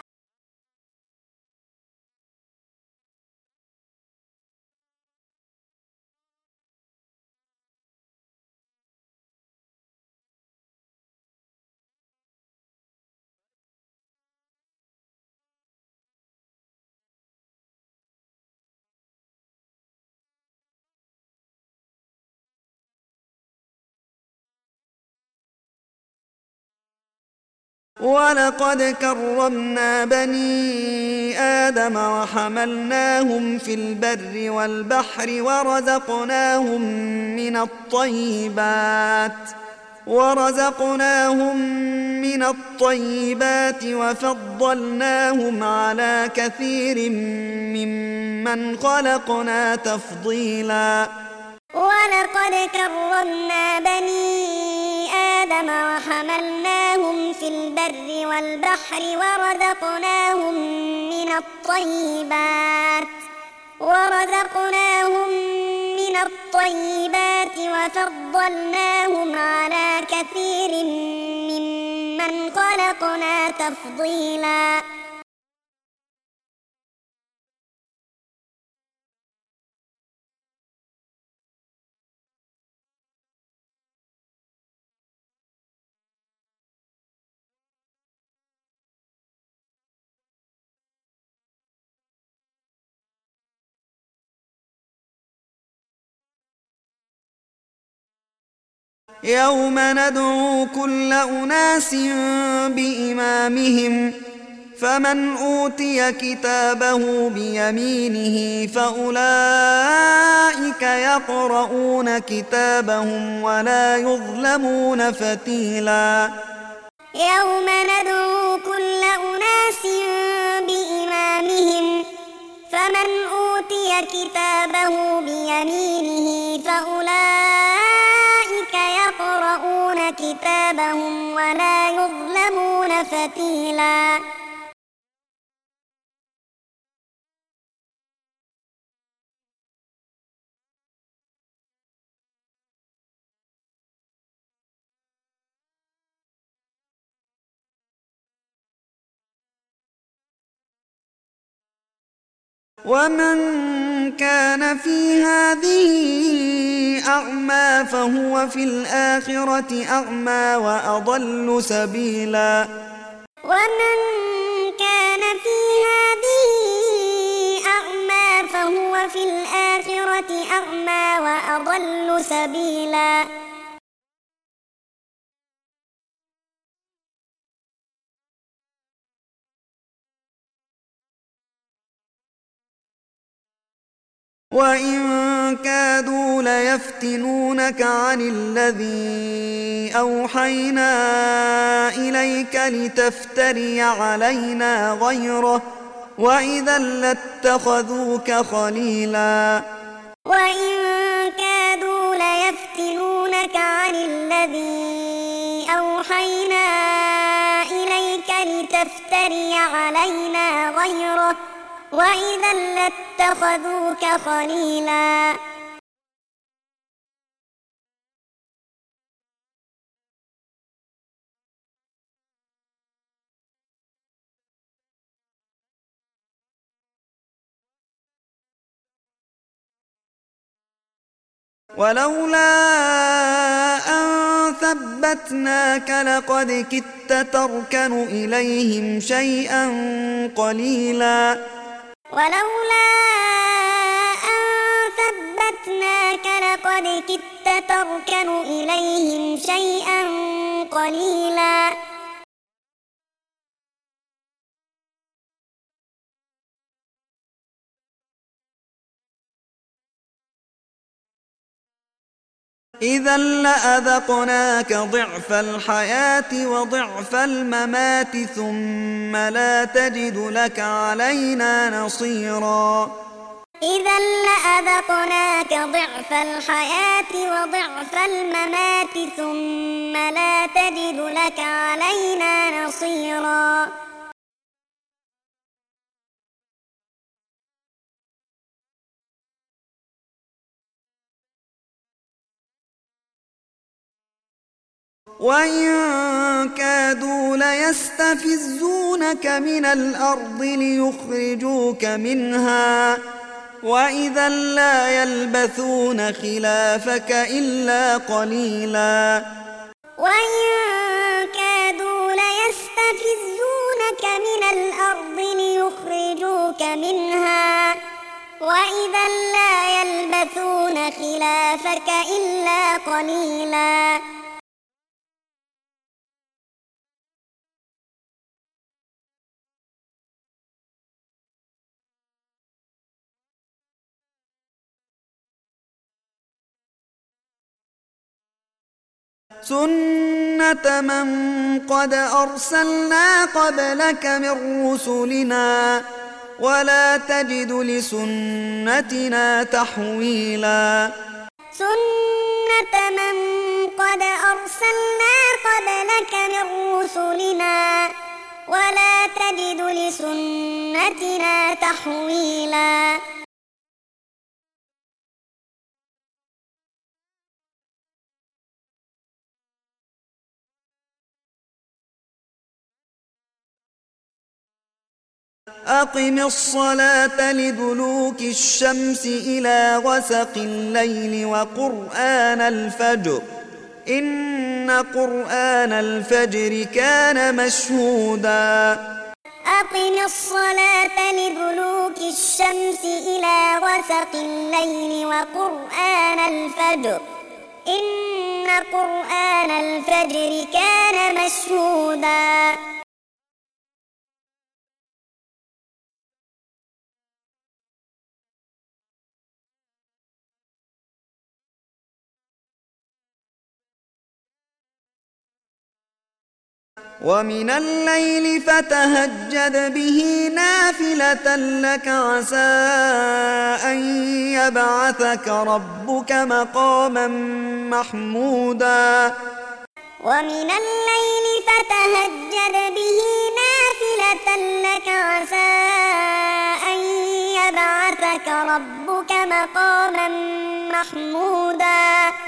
ولقد كرمنا بني آدم وحملناهم في البر والبحر ورزقناهم من الطيبات ورزقناهم من الطيبات وفضلناهم على كثير ممن خلقنا تفضيلا ولقد كرمنا بني آدم وحملناهم في البر والبحر ورزقناهم من الطيبات ورزقناهم من الطيبات وفضلناهم على كثير ممن خلقنا تفضيلا يوم ندعو كل أناس بإمامهم فمن أوتي كتابه بيمينه فأولئك يقرؤون كتابهم ولا يظلمون فتيلا يوم ندعو كل أناس بإمامهم فمن أوتي كتابه بيمينه فأولئك يقرؤون كتابهم ولا يظلمون فتيلا ومن كان في هذه أعمى فهو في الآخرة أعمى وأضل سبيلا ومن كان في هذه أعمى فهو في الآخرة أعمى وأضل سبيلا وإن كادوا ليفتنونك عن الذي أوحينا إليك لتفتري علينا غيره وإذا لاتخذوك خليلا وإن كادوا ليفتنونك عن الذي أوحينا إليك لتفتري علينا غيره وإذا لاتخذوك خليلا ولولا أن ثبتناك لقد كدت تركن إليهم شيئا قليلا ولولا أن ثبتناك لقد كدت تركن إليهم شيئا قليلا إذا لأذقناك ضعف الحياة وضعف الممات ثم لا تجد لك علينا نصيرا إذا لأذقناك ضعف الحياة وضعف الممات ثم لا تجد لك علينا نصيرا وإن كادوا ليستفزونك من الأرض ليخرجوك منها وإذا لا يلبثون خلافك إلا قليلا وإن كادوا ليستفزونك من الأرض ليخرجوك منها وإذا لا يلبثون خلافك إلا قليلا سنة من قد أرسلنا قبلك من رسلنا ولا تجد لسنتنا تحويلا سنة من قد أرسلنا قبلك من رسلنا ولا تجد لسنتنا تحويلا أقم الصلاة لدلوك الشمس إلى غسق الليل وقرآن الفجر إن قرآن الفجر كان مشهودا أقم الصلاة لدلوك الشمس إلى غسق الليل وقرآن الفجر إن قرآن الفجر كان مشهودا ومن الليل فتهجد به نافلة لك عسى أن يبعثك ربك مقاما محمودا ومن الليل فتهجد به نافلة لك عسى أن يبعثك ربك مقاما محمودا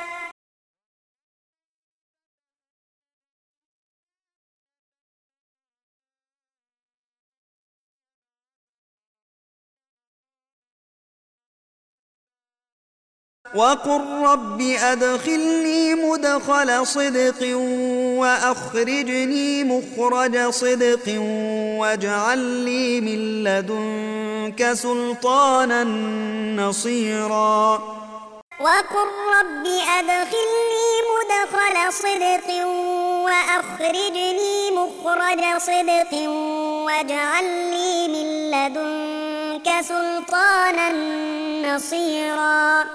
وقل رب أدخلني مدخل صدق وأخرجني مخرج صدق واجعل لي من لدنك سلطانا نصيرا وقل رب أدخلني مدخل صدق وأخرجني مخرج صدق واجعل لي من لدنك سلطانا نصيرا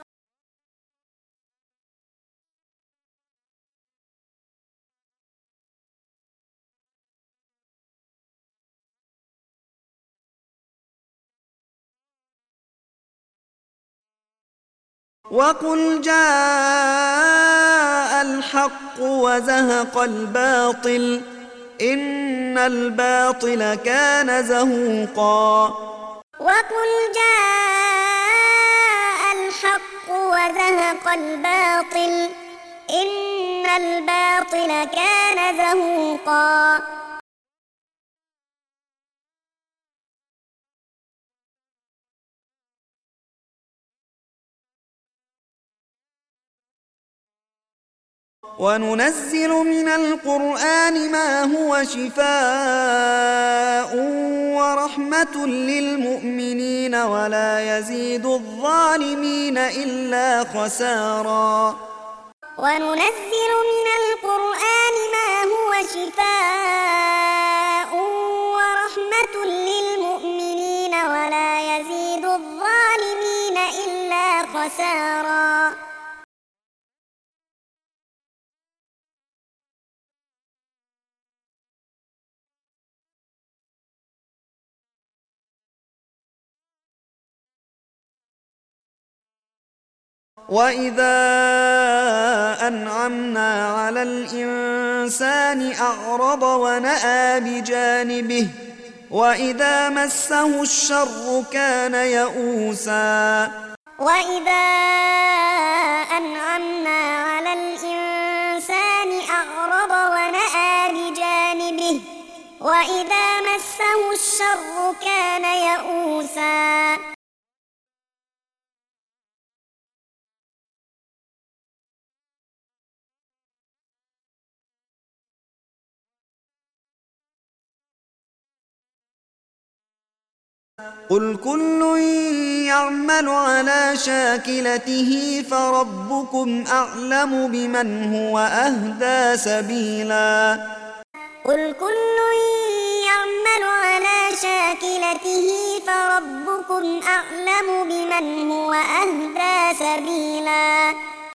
وقل جاء الحق وزهق الباطل إن الباطل كان زهوقا وقل جاء الحق وزهق الباطل إن الباطل كان زهوقا وننزل من القرآن ما هو شفاء ورحمة للمؤمنين ولا يزيد الظالمين إلا خسارا وننزل من القرآن ما هو شفاء ورحمة للمؤمنين ولا يزيد الظالمين إلا خسارا وإذا أنعمنا على الإنسان أعرض ونأى بجانبه وإذا مسه الشر كان يئوسا وإذا أنعمنا على الإنسان أعرض ونأى بجانبه وإذا مسه الشر كان يئوسا قل كل يعمل على شاكلته فربكم أعلم بمن هو أهدى سبيلا قل كل يعمل على شاكلته فربكم أعلم بمن هو أهدى سبيلا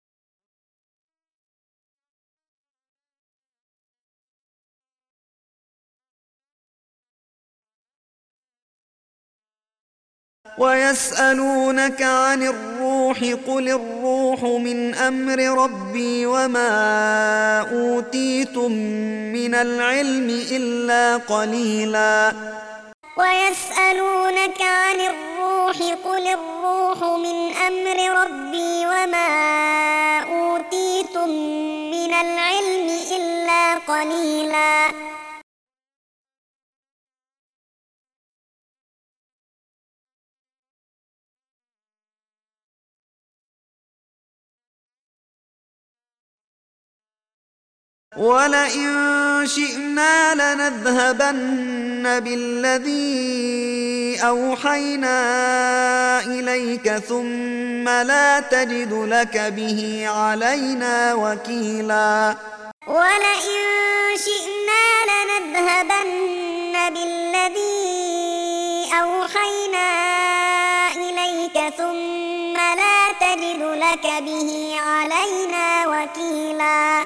ويسألونك عن الروح قل الروح من أمر ربي وما أوتيتم من العلم إلا قليلا ويسألونك عن الروح قل الروح من أمر ربي وما أوتيتم من العلم إلا قليلا ولئن شئنا لنذهبن بالذي أوحينا إليك ثم لا تجد لك به علينا وكيلا ولئن شئنا لنذهبن بالذي أوحينا إليك ثم لا تجد لك به علينا وكيلا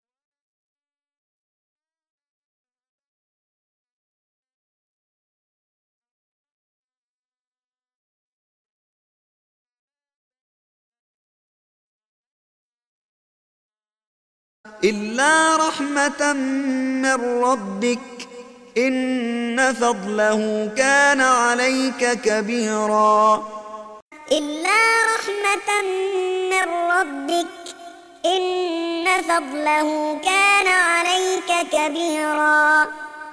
إلا رحمة من ربك إن فضله كان عليك كبيرا إلا رحمة من ربك إن فضله كان عليك كبيرا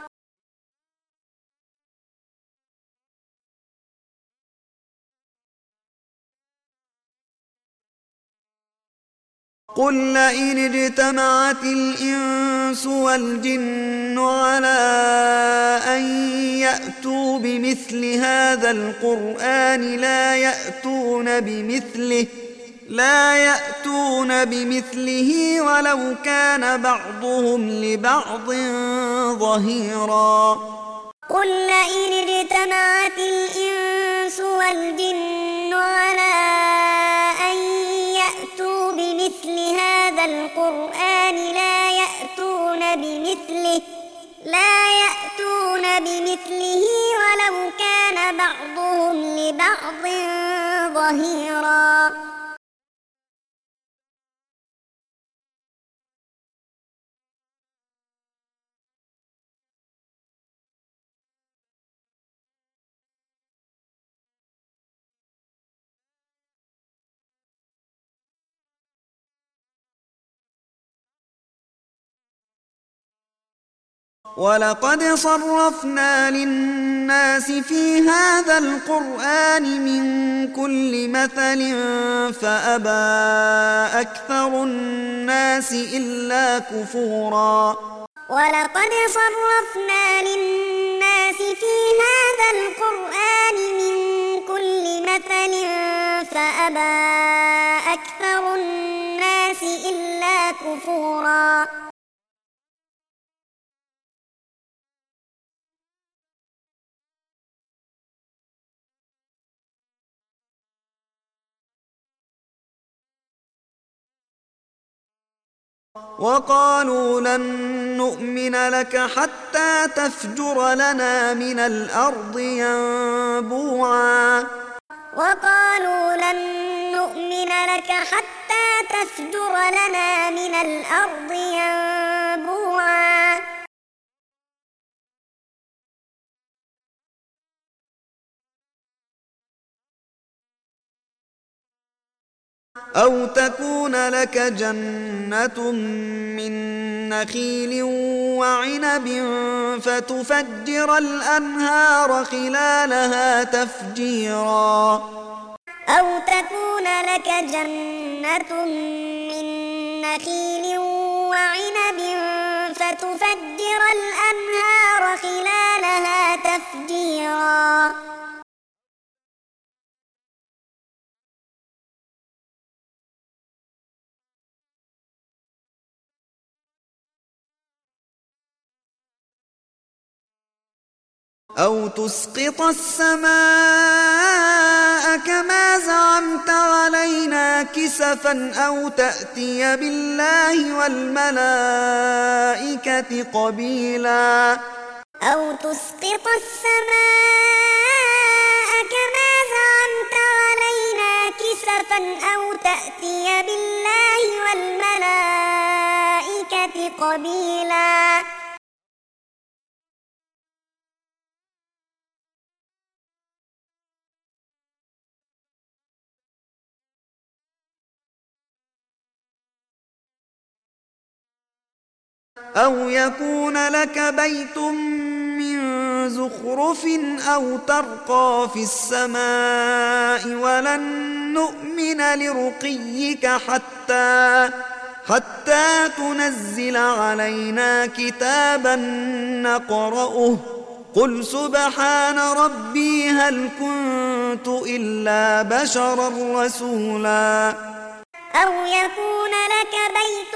قل لئن اجتمعت الإنس والجن على أن يأتوا بمثل هذا القرآن لا يأتون بمثله لا يأتون بمثله ولو كان بعضهم لبعض ظهيرا قل لئن اجتمعت الإنس والجن على أن يأتوا بمثل هذا القرآن لا يأتون بمثله لا يأتون بمثله ولو كان بعضهم لبعض ظهيرا ولقد صرفنا للناس في هذا القرآن من كل مثل فأبى أكثر الناس إلا كفورا ولقد صرفنا للناس في هذا القرآن من كل مثل فأبى أكثر الناس إلا كفورا وقالوا لن نؤمن لك حتى تفجر لنا من الأرض ينبوعا وقالوا لن نؤمن لك حتى تفجر لنا من الأرض ينبوعا أو تكون لك جنة من نخيل وعنب فتفجر الأنهار خلالها تفجيرا أو تكون لك جنة من نخيل وعنب فتفجر الأنهار خلالها تفجيرا أو تسقط السماء كما زعمت علينا كسفا أو تأتي بالله والملائكة قبيلا أو تسقط السماء كما زعمت علينا كسفا أو تأتي بالله والملائكة قبيلا أو يكون لك بيت من زخرف أو ترقى في السماء ولن نؤمن لرقيك حتى حتى تنزل علينا كتابا نقرأه قل سبحان ربي هل كنت إلا بشرا رسولا أو يكون لك بيت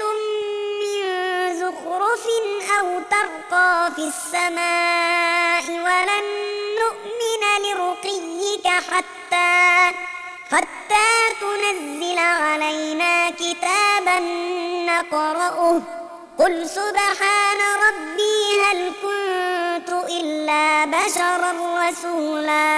زخرف أو ترقى في السماء ولن نؤمن لرقيك حتى حتى تنزل علينا كتابا نقرأه قل سبحان ربي هل كنت إلا بشرا رسولا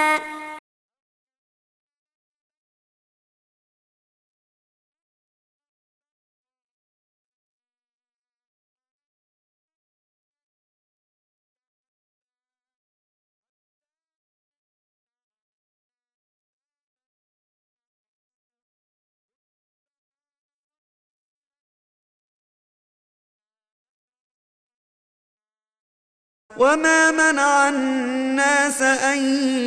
وما منع الناس أن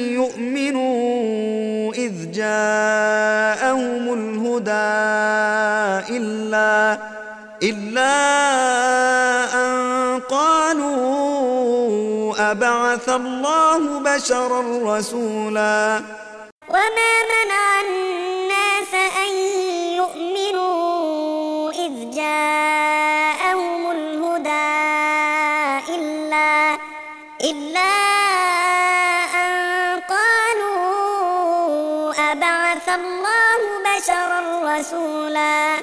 يؤمنوا إذ جاءهم الهدى إلا إلا أن قالوا أبعث الله بشرا رسولا وما منع الناس أن يؤمنوا إذ جاءهم الهدى إلا إلا أن قالوا أبعث الله بشرا رسولا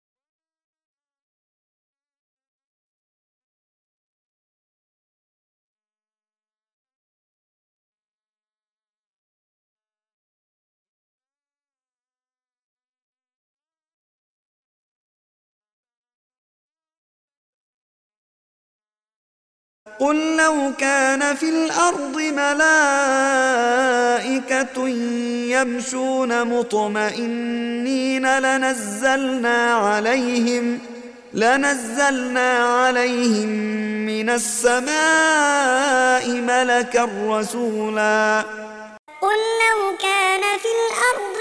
قل لو كان في الأرض ملائكة يمشون مطمئنين لنزلنا عليهم لنزلنا عليهم من السماء ملكا رسولا قل لو كان في الأرض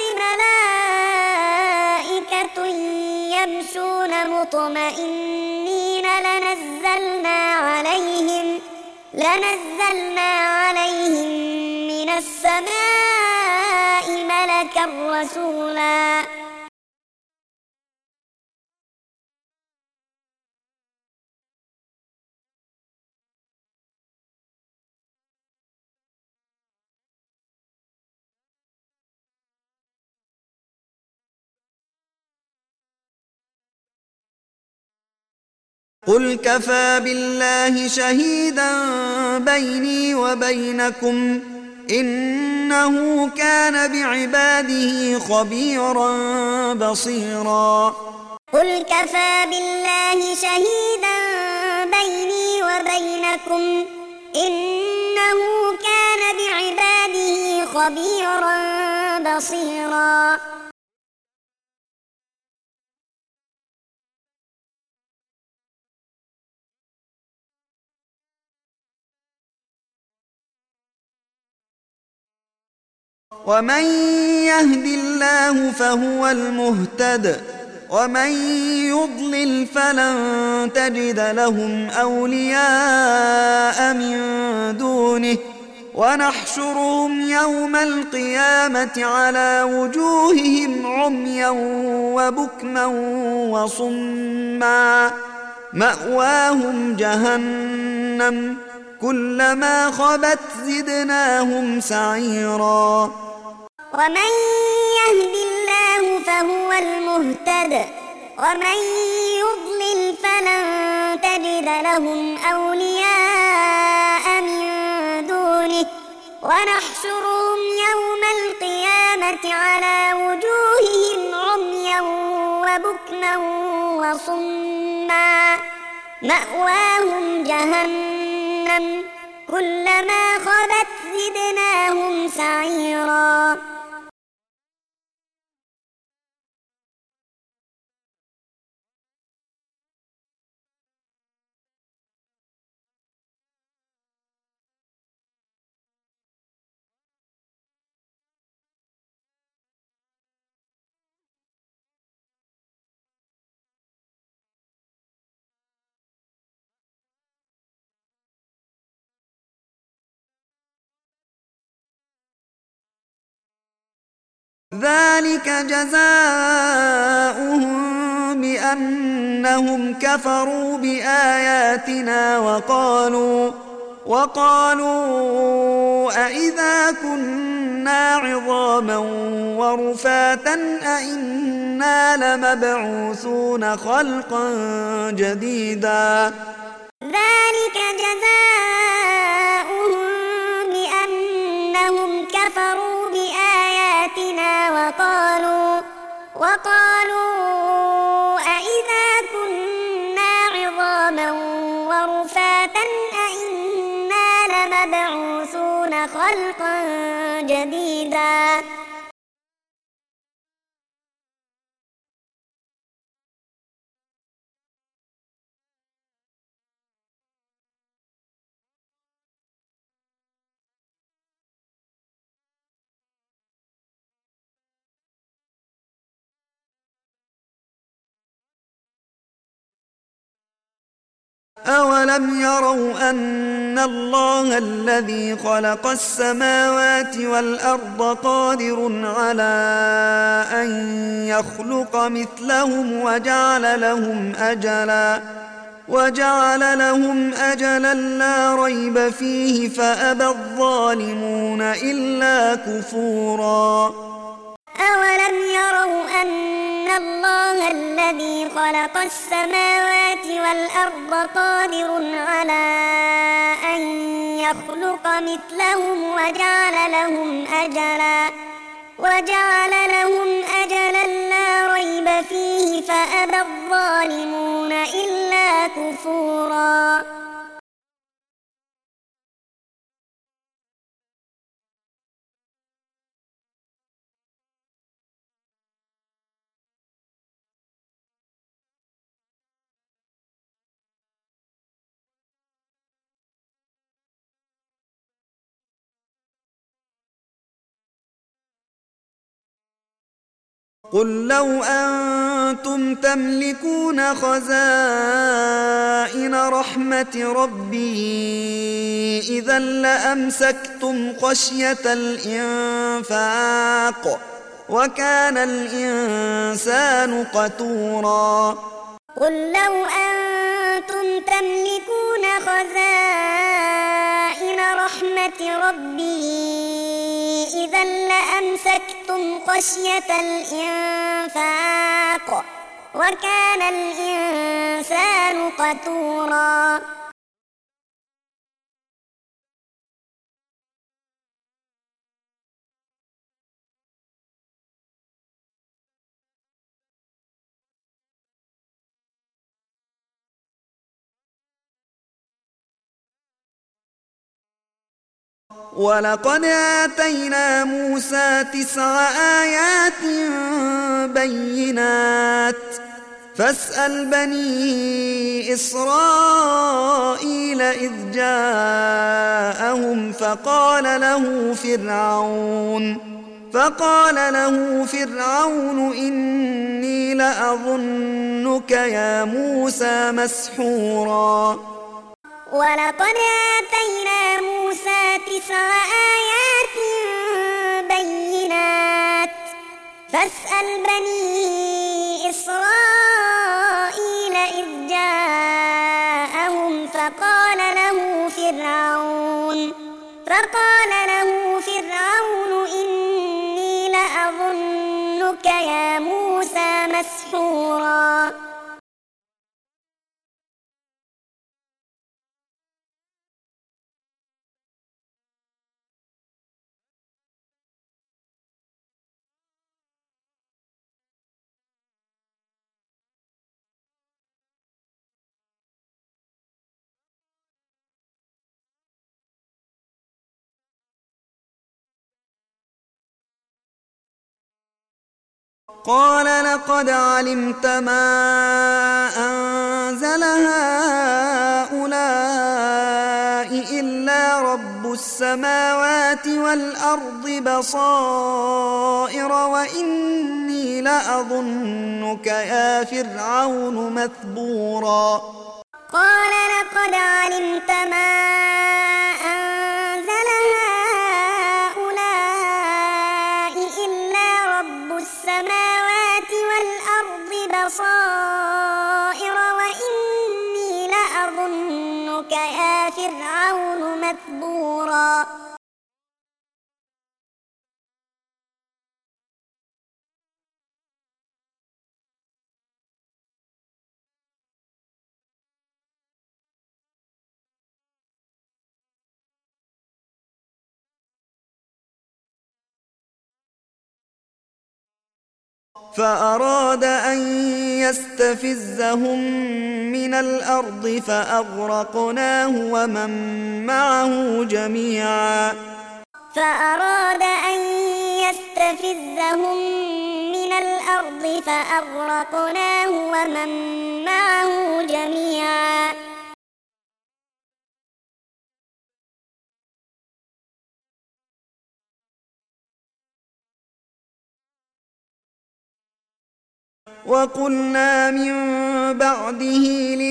ملائكة يمشون مطمئنين لنزلنا عليهم لنزلنا عليهم من السماء ملكا رسولا قل كفى بالله شهيدا بيني وبينكم إنه كان بعباده خبيرا بصيرا قل كفى بالله شهيدا بيني وبينكم إنه كان بعباده خبيرا بصيرا ومن يهد الله فهو المهتد ومن يضلل فلن تجد لهم أولياء من دونه ونحشرهم يوم القيامة على وجوههم عميا وبكما وصما مأواهم جهنم كلما خبت زدناهم سعيرا ومن يهد الله فهو المهتد ومن يضلل فلن تجد لهم أولياء من دونه ونحشرهم يوم القيامة على وجوههم عميا وبكما وصما مأواهم جهنم كلما خبت زدناهم سعيرا ذلك جزاؤهم بأنهم كفروا بآياتنا وقالوا وقالوا أإذا كنا عظاما ورفاتا أإنا لمبعوثون خلقا جديدا ذلك جزاؤهم بأنهم كفروا بآياتنا وقالوا وقالوا أإذا كنا عظاما ورفاتا أإنا لمبعوثون خلقا جديدا أولم يروا أن الله الذي خلق السماوات والأرض قادر على أن يخلق مثلهم وجعل لهم أجلا وجعل لهم أجلا لا ريب فيه فأبى الظالمون إلا كفورا أولم يروا أن الله الذي خلق السماوات والأرض قادر على أن يخلق مثلهم وجعل لهم أجلا وجعل لهم أجلا لا ريب فيه فأبى الظالمون إلا كفورا قل لو أنتم تملكون خزائن رحمة ربي إذا لأمسكتم خشية الإنفاق وكان الإنسان قتورا قل لو أنتم تملكون خزائن رحمة ربي إذا لأمسكتم خشية الإنفاق وكان الإنسان قتورا ولقد آتينا موسى تسع آيات بينات فاسأل بني إسرائيل إذ جاءهم فقال له فرعون فقال له فرعون إني لأظنك يا موسى مسحورا ولقد آتينا موسى تسع آيات بينات فاسأل بني إسرائيل إذ جاءهم فقال له فرعون فقال له فرعون إني لأظنك يا موسى مسحورا قال لقد علمت ما أنزل هؤلاء إلا رب السماوات والأرض بصائر وإني لأظنك يا فرعون مثبورا قال لقد علمت ما أنزل هؤلاء إلا رب السماوات والأرض بصائر وإني لأظنك يا فرعون مثبورا فأراد أن يستفزهم من الأرض فأغرقناه ومن معه جميعا فأراد أن يستفزهم من الأرض فأغرقناه ومن معه جميعا وقلنا من بعده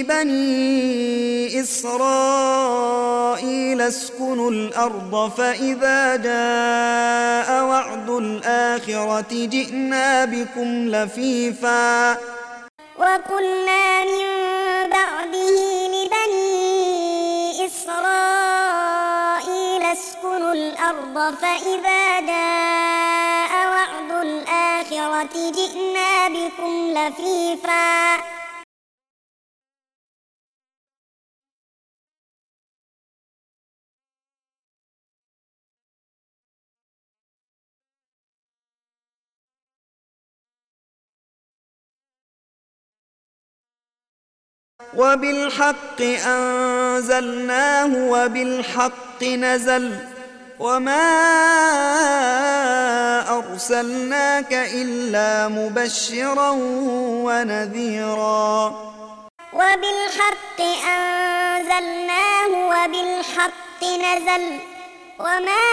لبني إسرائيل اسكنوا الأرض فإذا جاء وعد الآخرة جئنا بكم لفيفا وقلنا من بعده لبني إسرائيل اسكنوا الأرض فإذا جاء وعد الآخرة جئنا بكم لفيفا وبالحق أنزلناه وبالحق نزل وما أرسلناك إلا مبشرا ونذيرا وبالحق أنزلناه وبالحق نزل وما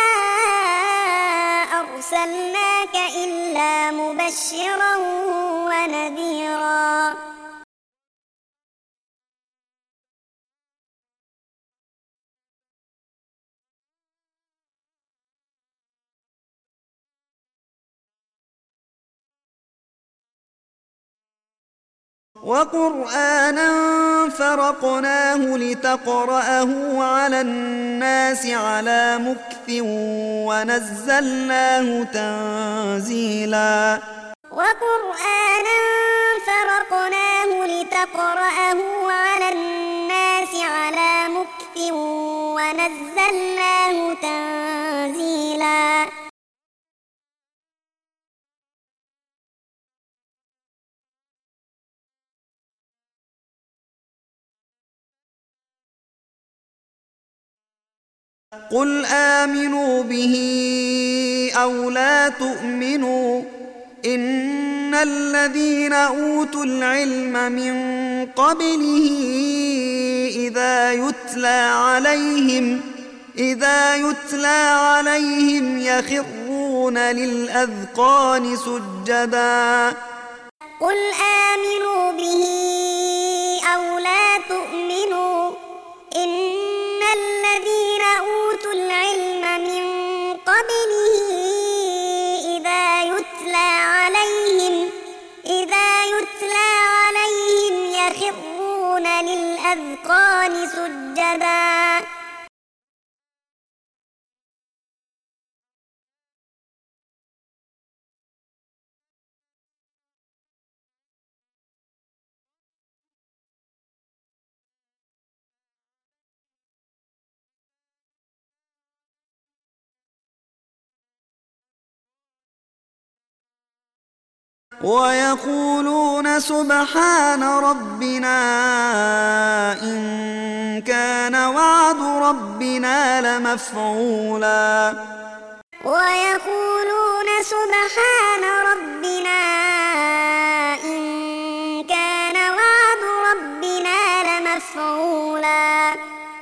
أرسلناك إلا مبشرا ونذيرا وقرآنا فرقناه لتقرأه على الناس على مكث ونزلناه تنزيلا وقرآنا فرقناه لتقرأه على الناس على مكث ونزلناه تنزيلا قل آمنوا به أو لا تؤمنوا إن الذين أوتوا العلم من قبله إذا يتلى عليهم إذا يتلى عليهم يخرون للأذقان سجدا. قل آمنوا به أو لا تؤمنوا إن الذين أوتوا العلم من قبله إذا يتلى عليهم إذا يتلى عليهم يخرون للأذقان سجدا. ويقولون سبحان ربنا إن كان وعد ربنا لمفعولا. ويقولون سبحان ربنا إن كان وعد ربنا لمفعولا.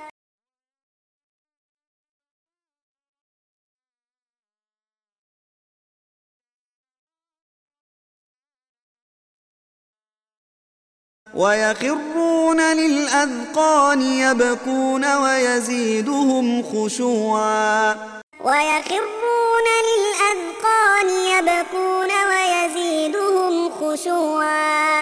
ويخرون للأذقان يبكون ويزيدهم خشوعا. ويخرون للأذقان يبكون ويزيدهم خشوعا.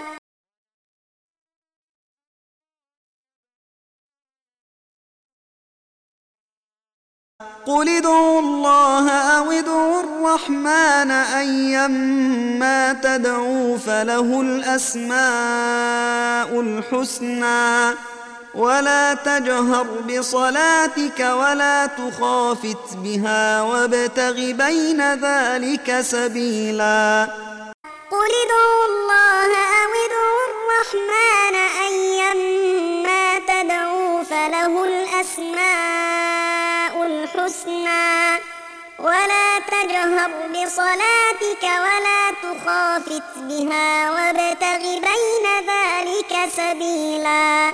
قل ادعوا الله أو ادعوا الرحمن أيما تدعوا فله الأسماء الحسنى ولا تجهر بصلاتك ولا تخافت بها وابتغ بين ذلك سبيلا. قل ادعوا الله أو ادعوا الرحمن أيما تدعوا فله الأسماء الحسنى ولا تجهر بصلاتك ولا تخافت بها وابتغ بين ذلك سبيلا.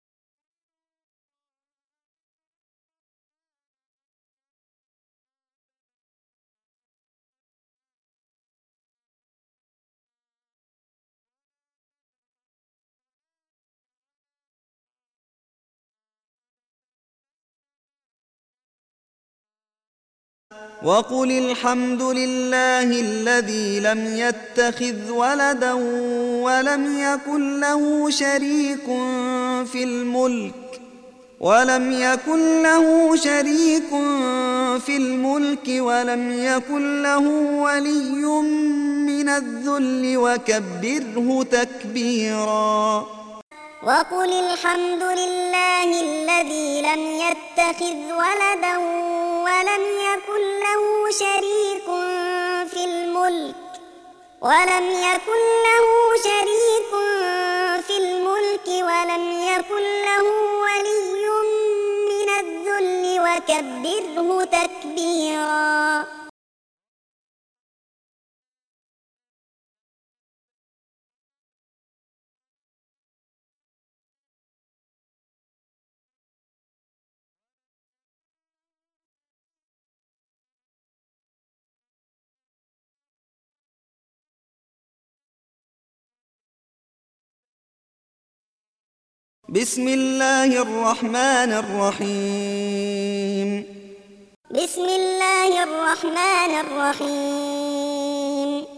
وقل الحمد لله الذي لم يتخذ ولدا ولم يكن له شريك في الملك ولم يكن له شريك في الملك ولم يكن له ولي من الذل وكبره تكبيرا. وقل الحمد لله الذي لم يتخذ ولدا ولم يكن له شريك في الملك ولم يكن له شريك في الملك ولم يكن له ولي من الذل وكبره تكبيرا. بسم الله الرحمن الرحيم. بسم الله الرحمن الرحيم.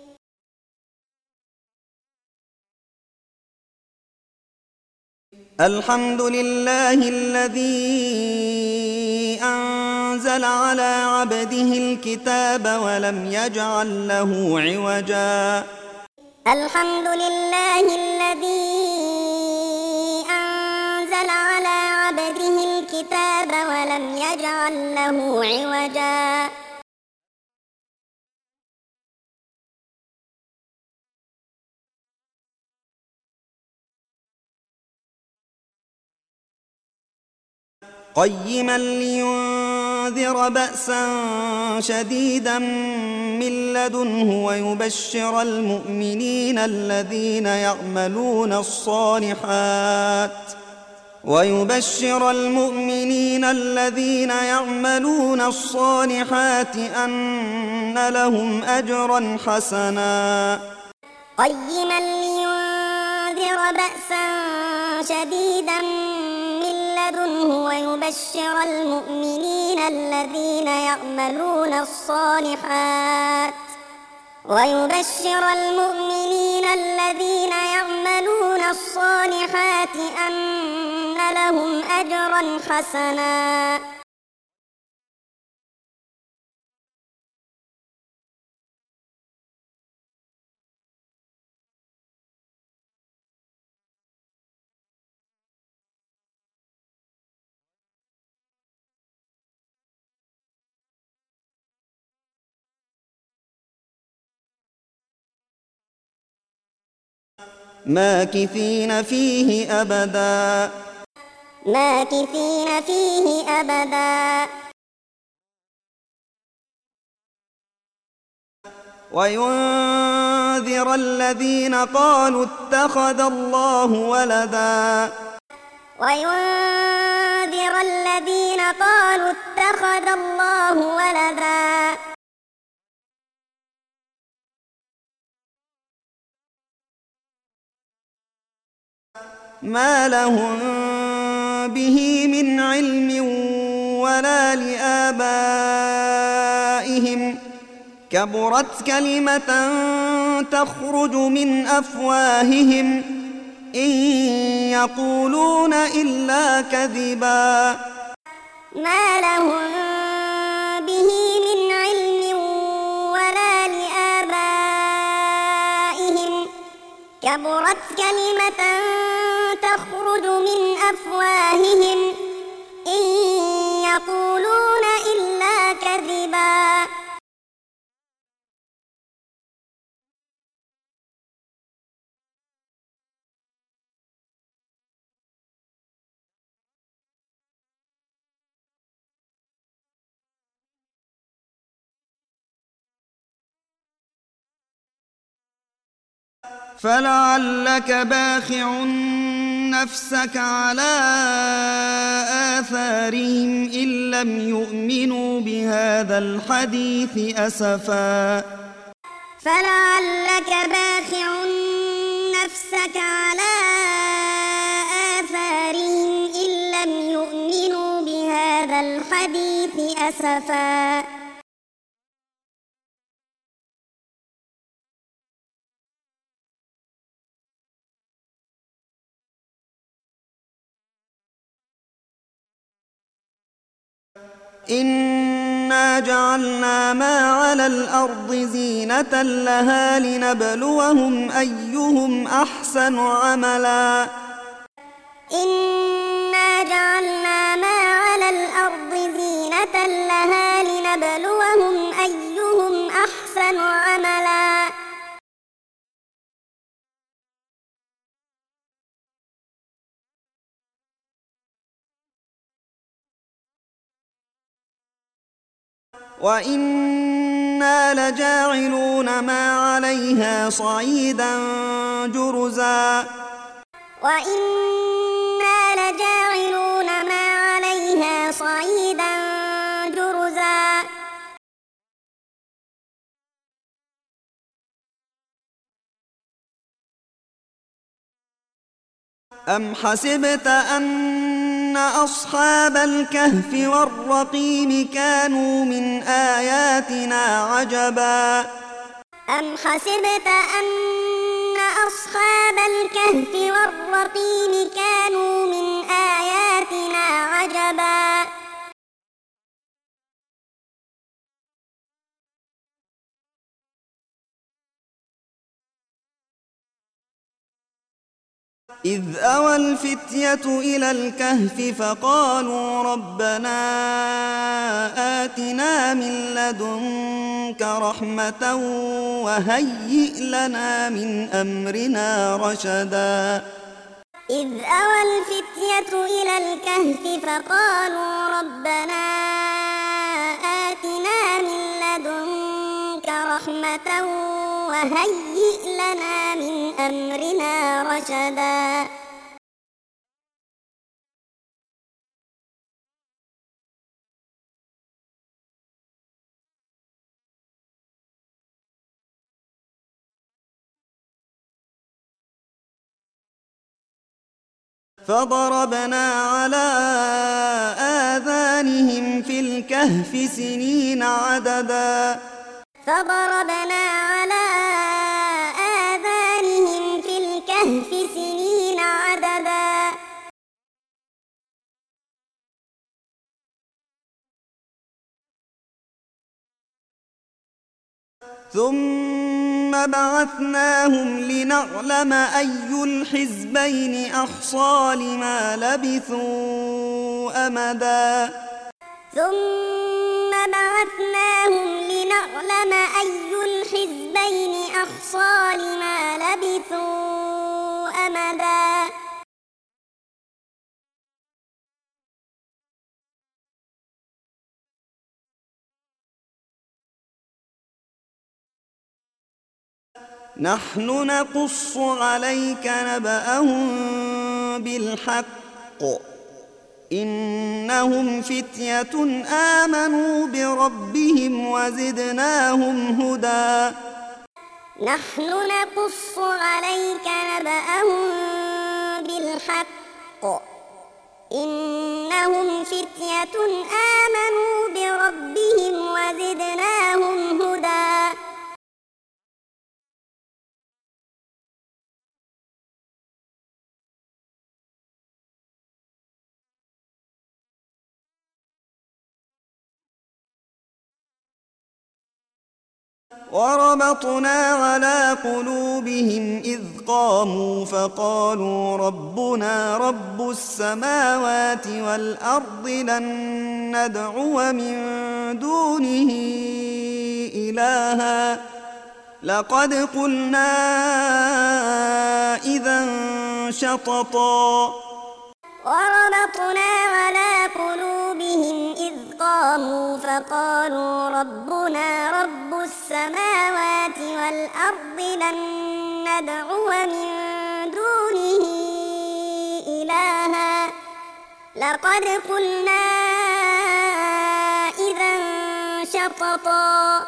الحمد لله الذي أنزل على عبده الكتاب ولم يجعل له عوجا. الحمد لله الذي أنزل على عبده الكتاب ولم يجعل له عوجا. قيما لينذر لينذر بأسا شديدا من لدنه ويبشر المؤمنين الذين يعملون الصالحات ويبشر المؤمنين الذين يعملون الصالحات أن لهم أجرا حسنا قيما لينذر بأسا شديدا من لدنه ويبشر المؤمنين الذين يعملون الصالحات ويبشر المؤمنين الذين يعملون الصالحات أن لهم أجرا حسنا ماكثين فيه أبدا ماكثين فيه أبدا وينذر الذين قالوا اتخذ الله ولدا وينذر الذين قالوا اتخذ الله ولدا ما لهم به من علم ولا لآبائهم كبرت كلمة تخرج من أفواههم إن يقولون إلا كذبا ما لهم به من علم ولا لآبائهم كبرت كلمة تخرج من أفواههم إن يقولون إلا كذبا فلعلك باخع نفسك على آثارهم إن لم يؤمنوا بهذا الحديث أسفا فلعلك باخع نفسك على آثارهم إن لم يؤمنوا بهذا الحديث أسفا إنا جعلنا ما على الأرض زينة لها لنبلوهم أيهم أحسن عملا إنا جعلنا ما على الأرض زينة لها لنبلوهم أيهم أحسن عملا وإنا لجاعلون ما عليها صعيدا جرزا وإنا لجاعلون ما عليها صعيدا جرزا أم حسبت أن أصحاب الكهف والرقيم كانوا من آياتنا عجبا أم حسبت أن أصحاب الكهف والرقيم كانوا من آياتنا عجبا إذ أوى الفتية إلى الكهف فقالوا ربنا آتنا من لدنك رحمة وهيئ لنا من أمرنا رشدا إذ أوى الفتية إلى الكهف فقالوا ربنا لدنك رحمة وهيئ لنا من أمرنا رشدا فضربنا على آذانهم في الكهف سنين عددا فضربنا على آذانهم في الكهف سنين عددا ثم بعثناهم لنعلم أي الحزبين أحصى لما لبثوا أمدا ثم بعثناهم لنعلم أي الحزبين أحصى لما لبثوا أمدا نحن نقص عليك نبأهم بالحق إنهم فتية آمنوا بربهم وزدناهم هدى نحن نقص عليك نبأهم بالحق إنهم فتية آمنوا بربهم وزدناهم هدى وربطنا على قلوبهم إذ قاموا فقالوا ربنا رب السماوات والأرض لن ندعو من دونه إلها لقد قلنا إذا شططا وربطنا على قلوبهم إذ قاموا فقالوا ربنا رب السماوات والأرض لن ندعو من دونه إلها لقد قلنا إذا شططا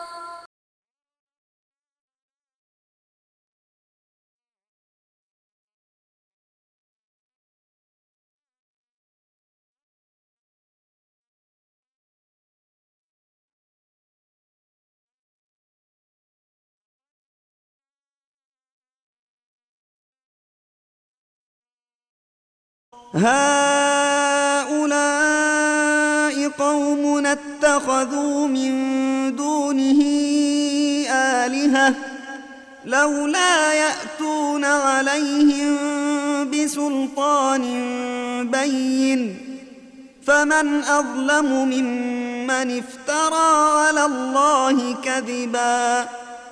هؤلاء قوم اتخذوا من دونه آلهة لولا يأتون عليهم بسلطان بين فمن أظلم ممن افترى على الله كذبا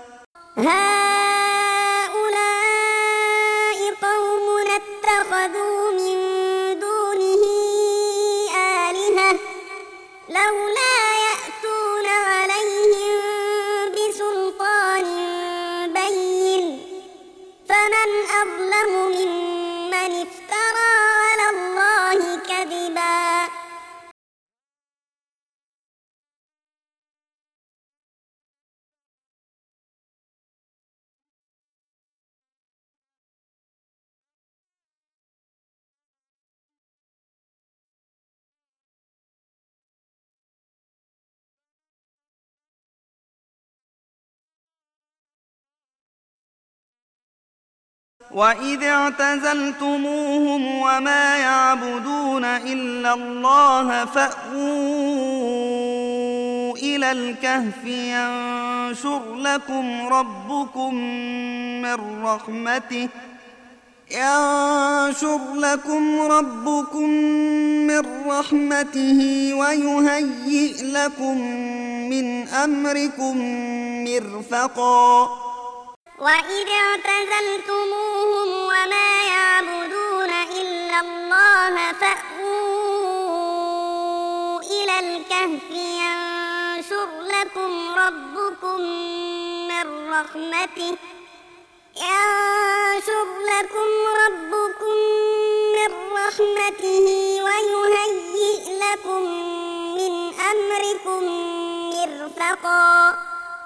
هؤلاء قوم اتخذوا من دونه آلهة لولا يأتون عليهم بسلطان بين فمن أظلم ممن افترى على الله كذبا وإذ اعتزلتموهم وما يعبدون إلا الله فأووا إلى الكهف ينشر لكم ربكم من رحمته ينشر لكم ربكم من رحمته ويهيئ لكم من أمركم مرفقا وإذ اعتزلتموهم وما يعبدون إلا الله فأووا إلى الكهف ينشر لكم لكم ربكم من رحمته ينشر لكم ربكم من رحمته ويهيئ لكم من أمركم مرفقا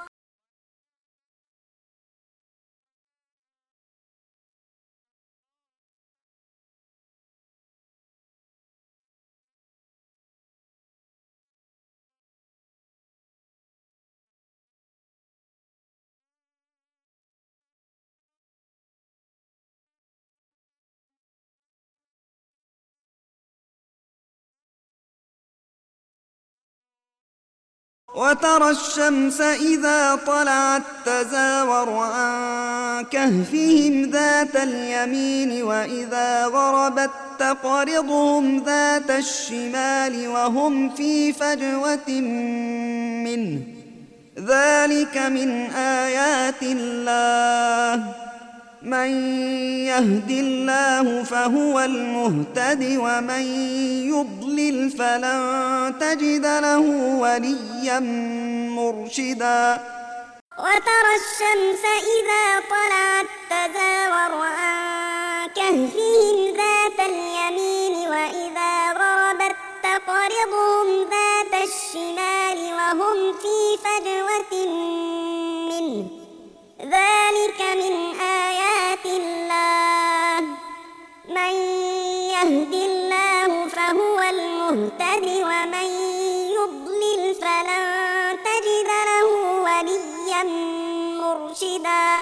وترى الشمس إذا طلعت تزاور عن كهفهم ذات اليمين وإذا غربت تقرضهم ذات الشمال وهم في فجوة منه ذلك من آيات الله من يهد الله فهو المهتد ومن يضلل فلن تجد له وليا مرشدا وترى الشمس إذا طلعت تزاور عن كهفهم ذات اليمين وإذا غربت تقرضهم ذات الشمال وهم في فجوة منه ذلك من آيات الله من يهد الله فهو المهتد ومن يضلل فلن تجد له وليا مرشدا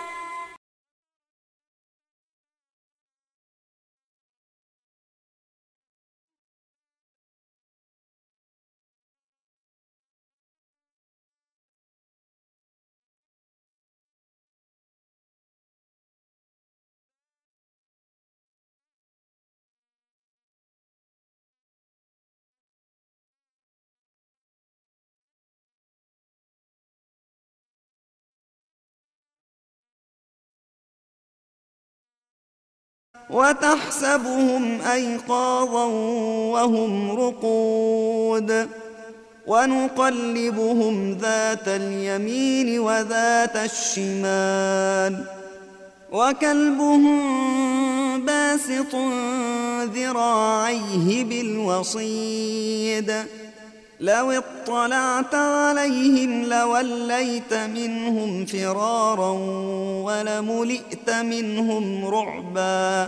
وتحسبهم أيقاظا وهم رقود ونقلبهم ذات اليمين وذات الشمال وكلبهم باسط ذراعيه بالوصيد لو اطلعت عليهم لوليت منهم فرارا ولملئت منهم رعبا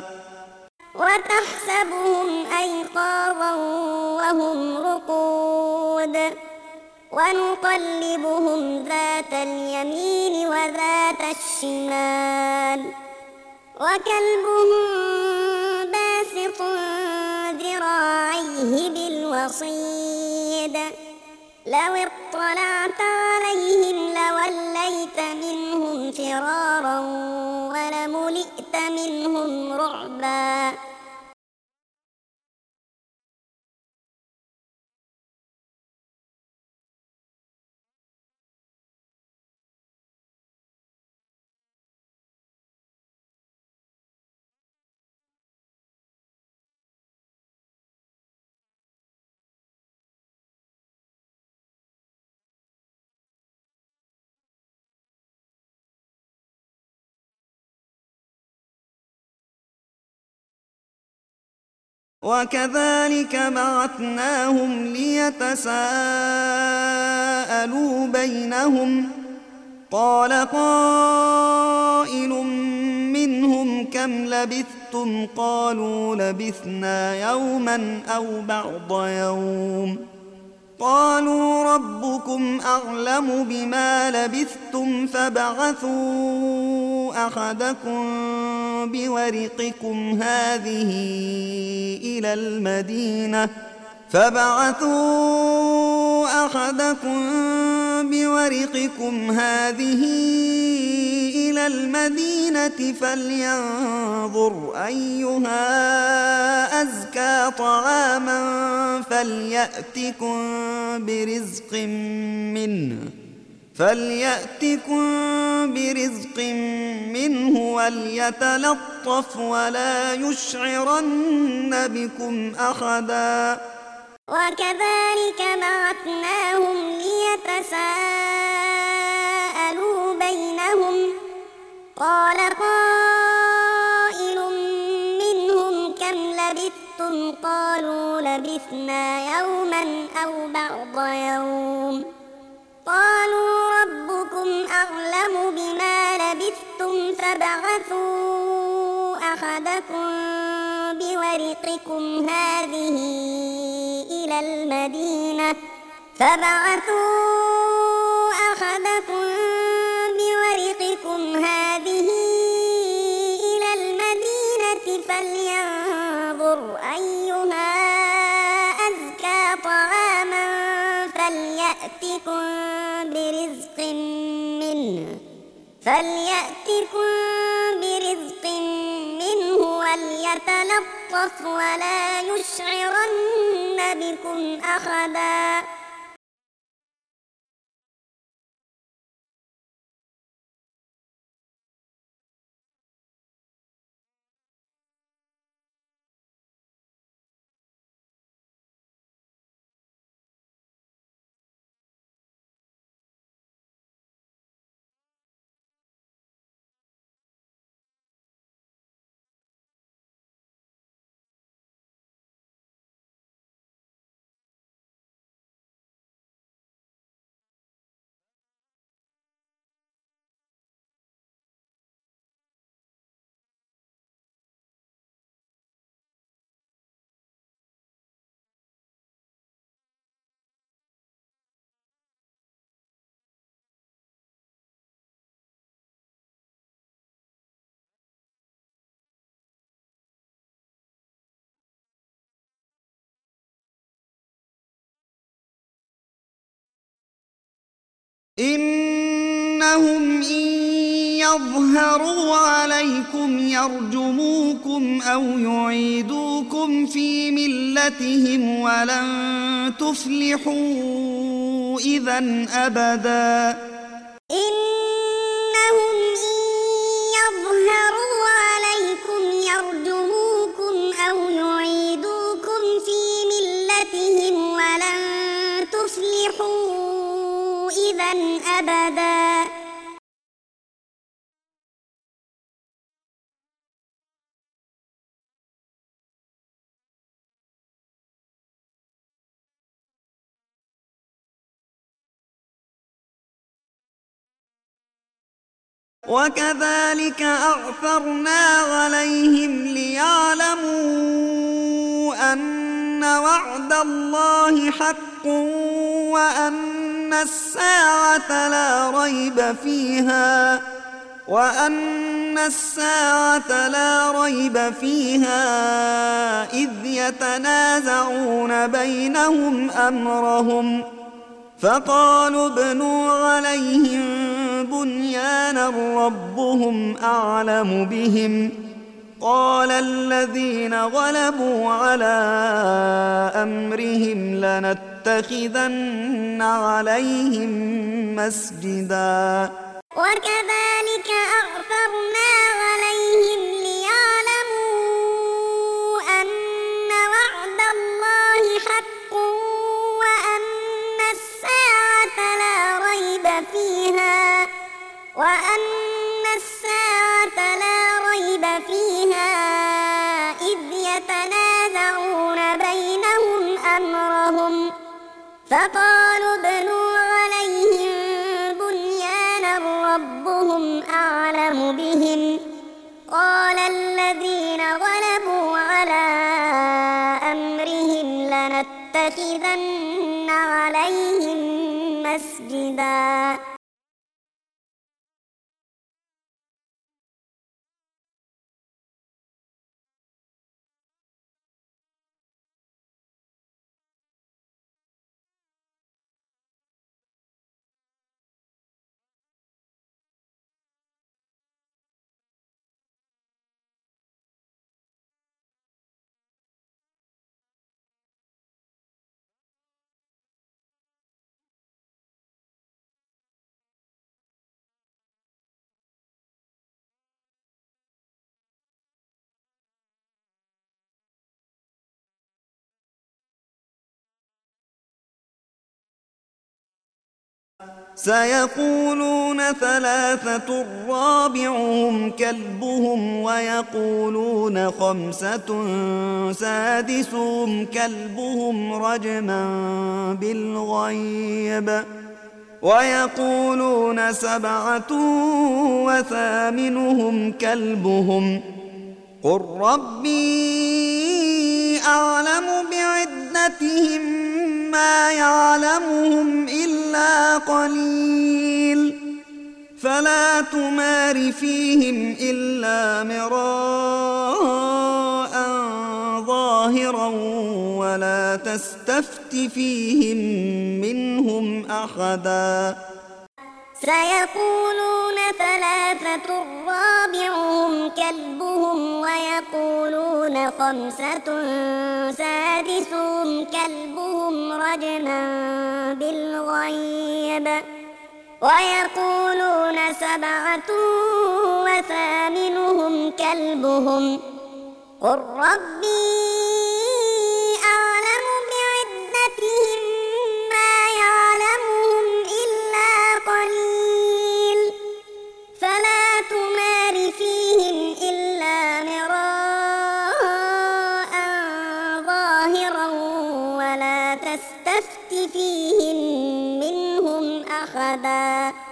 وتحسبهم أيقاظا وهم رقود ونقلبهم ذات اليمين وذات الشمال وكلبهم باسط ذراعيه بالوصيد لو اطلعت عليهم لوليت منهم فرارا ولملئت منهم رعبا وكذلك بعثناهم ليتساءلوا بينهم قال قائل منهم كم لبثتم قالوا لبثنا يوما أو بعض يوم قالوا ربكم أعلم بما لبثتم فابعثوا أحدكم بورقكم هذه إلى المدينة فابعثوا أحدكم بورقكم هذه إلى المدينة فلينظر أيها أزكى طعاما فليأتكم برزق منه فليأتكم برزق منه وليتلطف ولا يشعرن بكم أحدا وكذلك بعثناهم ليتساءلوا بينهم قال قائل منهم كم لبثتم قالوا لبثنا يوما أو بعض يوم قالوا ربكم أعلم بما لبثتم فابعثوا أحدكم بورقكم هذه إلى المدينة فابعثوا أحدكم بورقكم هذه إلى المدينة فلينظر أيها أزكى طعاما فليأتكم برزق منه فليأتكم برزق منه وليتلطف ولا يشعرن بكم أحدا. إنهم إن يظهروا عليكم يرجموكم أو يعيدوكم في ملتهم ولن تفلحوا إذا أبدا. إنهم إن يظهروا عليكم يرجموكم أو يعيدوكم في ملتهم ولن تفلحوا إذا أبدا. وكذلك أعثرنا عليهم ليعلموا أن وعد الله حق وأن الساعة لا ريب فيها وأن الساعة لا ريب فيها إذ يتنازعون بينهم أمرهم فقالوا ابنوا عليهم بنيانا ربهم أعلم بهم قال الذين غلبوا على أمرهم لنتخذن عليهم مسجدا. وكذلك أعثرنا عليهم ليعلموا أن وعد الله حق وأن الساعة لا ريب فيها وأن الساعة لا ريب فيها إذ يتنازعون بينهم أمرهم فقالوا ابنوا عليهم بنيانا ربهم أعلم بهم قال الذين غلبوا على أمرهم لنتخذن عليهم مسجدا. سيقولون ثلاثة رابعهم كلبهم ويقولون خمسة سادسهم كلبهم رجما بالغيب ويقولون سبعة وثامنهم كلبهم قل ربي أعلم بعدتهم ما يعلمهم إلا قليل فلا تمار فيهم إلا مراء ظاهرا ولا تستفت فيهم منهم أحدا سيقولون ثلاثة رابعهم كلبهم ويقولون خمسة سادسهم كلبهم رجما بالغيب ويقولون سبعة وثامنهم كلبهم قل ربي أعلم بعدتهم ما يعلمهم إلا قليل فلا تمار فيهم إلا مراء ظاهرا ولا تستفت فيهم منهم أحدا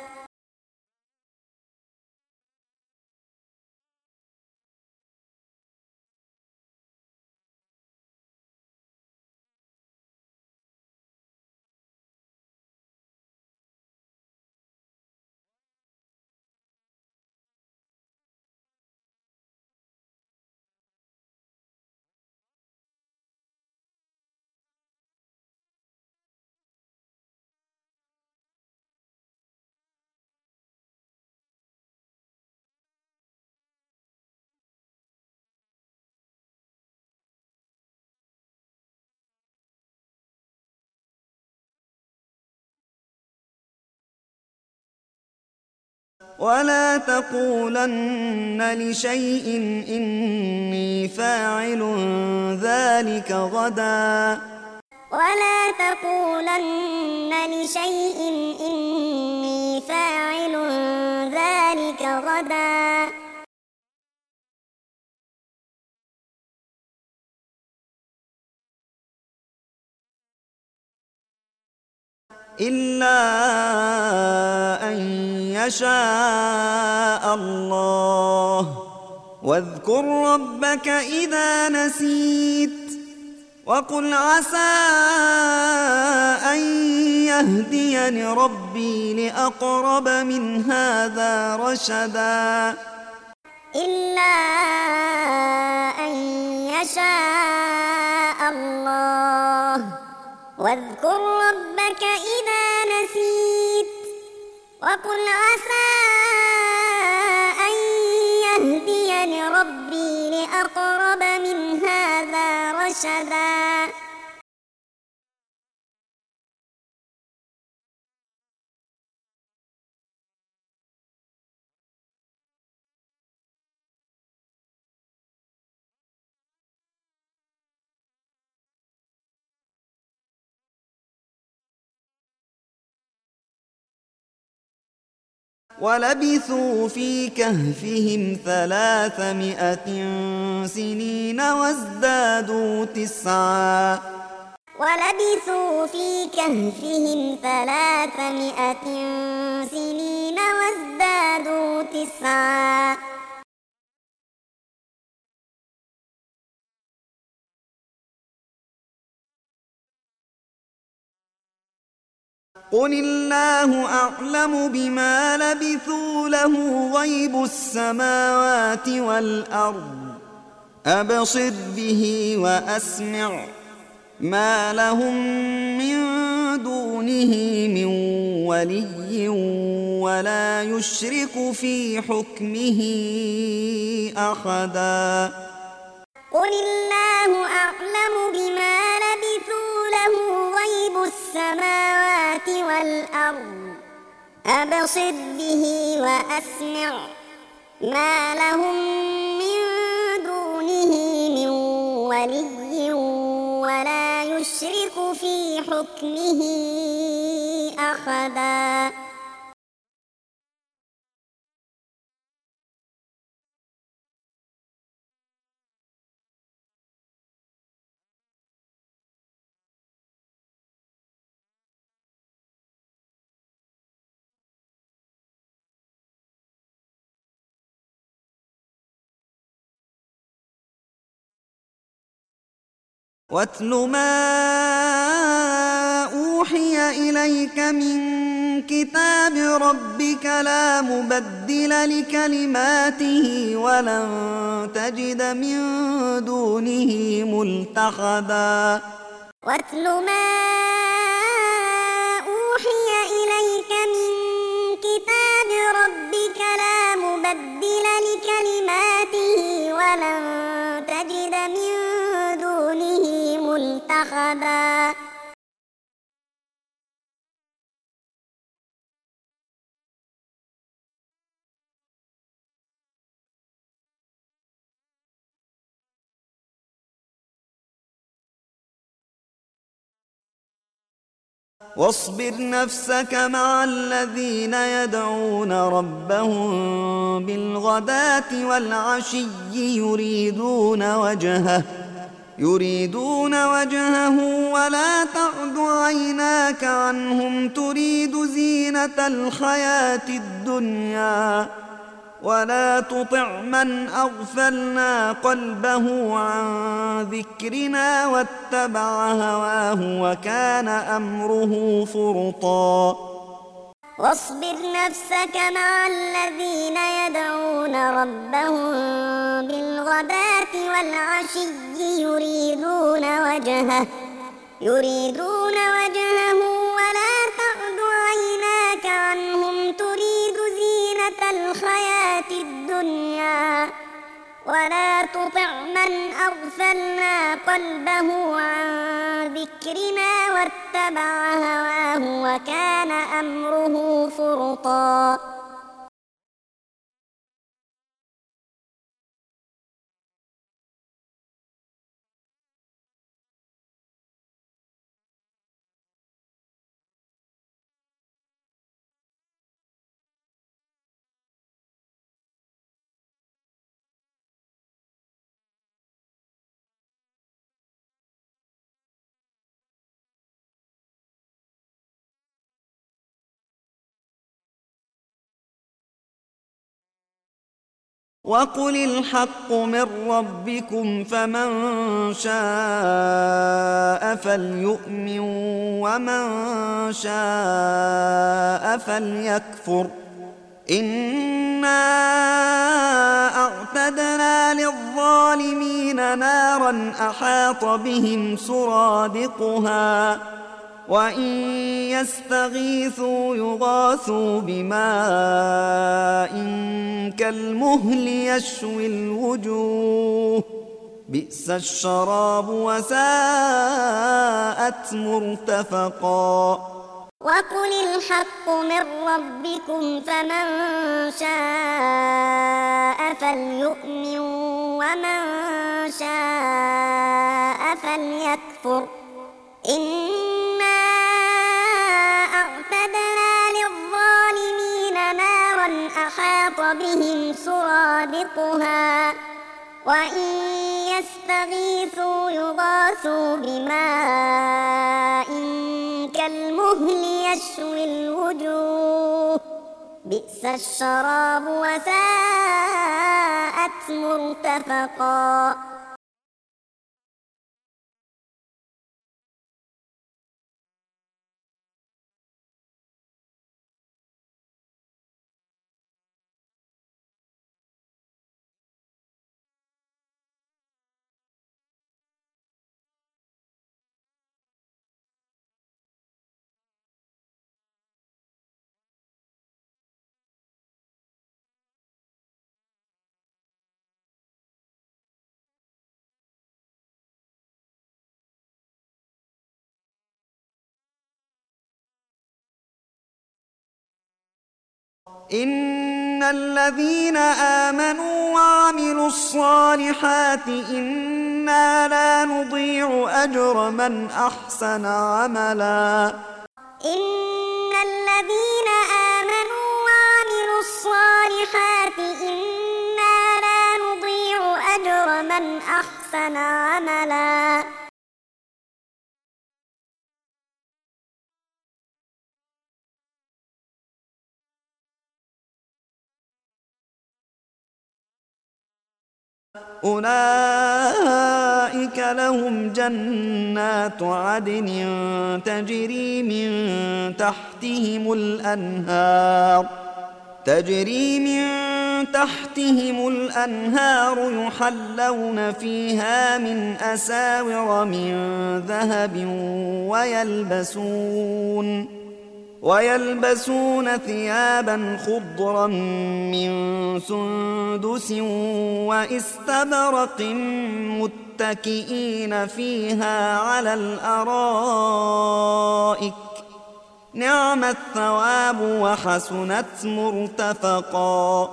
ولا تقولن لشيء إني فاعل ذلك غدا ولا تقولن لشيء إني فاعل ذلك غدا إلا أن يشاء الله واذكر ربك إذا نسيت وقل عسى أن يهديني ربي لأقرب من هذا رشدا إلا أن يشاء الله واذكر ربك إذا نسيت وقل عسى أن يهديني ربي لأقرب من هذا رشدا ولبثوا في كهفهم ثلاثمائة سنين وازدادوا تسعا ولبثوا في كهفهم ثلاثمائة سنين وازدادوا تسعا قل الله أعلم بما لبثوا له غيب السماوات والأرض أبصر به وأسمع ما لهم من دونه من ولي ولا يشرك في حكمه أحدا قل الله أعلم بما لبثوا له غيب السماوات والأرض أبصر به وأسمع ما لهم من دونه من ولي ولا يشرك في حكمه أحدا واتل ما أوحي إليك من كتاب ربك لا مبدل لكلماته ولن تجد من دونه ملتحدا واتل ما أوحي إليك من كتاب ربك لا مبدل لكلماته ولن تجد من دونه ملتحدا واصبر نفسك مع الذين يدعون ربهم بالغداة والعشي يريدون وجهه يريدون وجهه ولا تعد عيناك عنهم تريد زينة الحياة الدنيا ولا تطع من أغفلنا قلبه عن ذكرنا واتبع هواه وكان أمره فرطا واصبر نفسك مع الذين يدعون ربهم بالغداة والعشي يريدون وجهه يريدون وجهه ولا تعد عيناك عنهم تريد زينة الحياة الدنيا ولا تطع من أغفلنا قلبه عن ذكرنا واتبع هواه وكان أمره فرطا وقل الحق من ربكم فمن شاء فليؤمن ومن شاء فليكفر إنا أعتدنا للظالمين نارا أحاط بهم سرادقها وإن يستغيثوا يغاثوا بماء كالمهل يشوي الوجوه بئس الشراب وساءت مرتفقا وقل الحق من ربكم فمن شاء فليؤمن ومن شاء فليكفر إنا أعتدنا للظالمين نارا أحاط بهم سرادقها وإن يستغيثوا يغاثوا بماء كالمهل يشوي الوجوه بئس الشراب وساءت مرتفقا إن الذين آمنوا وعملوا الصالحات إنا لا نضيع أجر من أحسن عملا إن الذين آمنوا وعملوا الصالحات إنا لا نضيع أجر من أحسن عملا أولئك لهم جنات عدن تجري من تحتهم الأنهار تجري من تحتهم الأنهار يحلون فيها من أساور من ذهب ويلبسون ويلبسون ثيابا خضرا من سندس واستبرق متكئين فيها على الأرائك نعم الثواب وحسنت مرتفقا.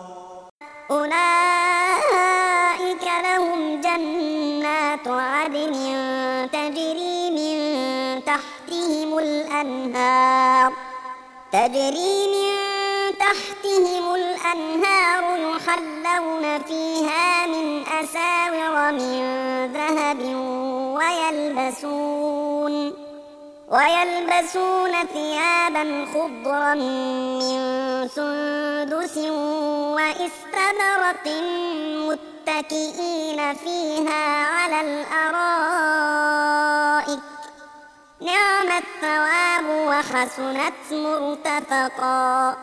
أولئك لهم جنات عدن تجري من تحتهم الأنهار تجري من تحتهم الأنهار يحلون فيها من أساور من ذهب ويلبسون ويلبسون ثيابا خضرا من سندس واستبرق متكئين فيها على الأرائك نعم الثواب وحسنت مرتفقا.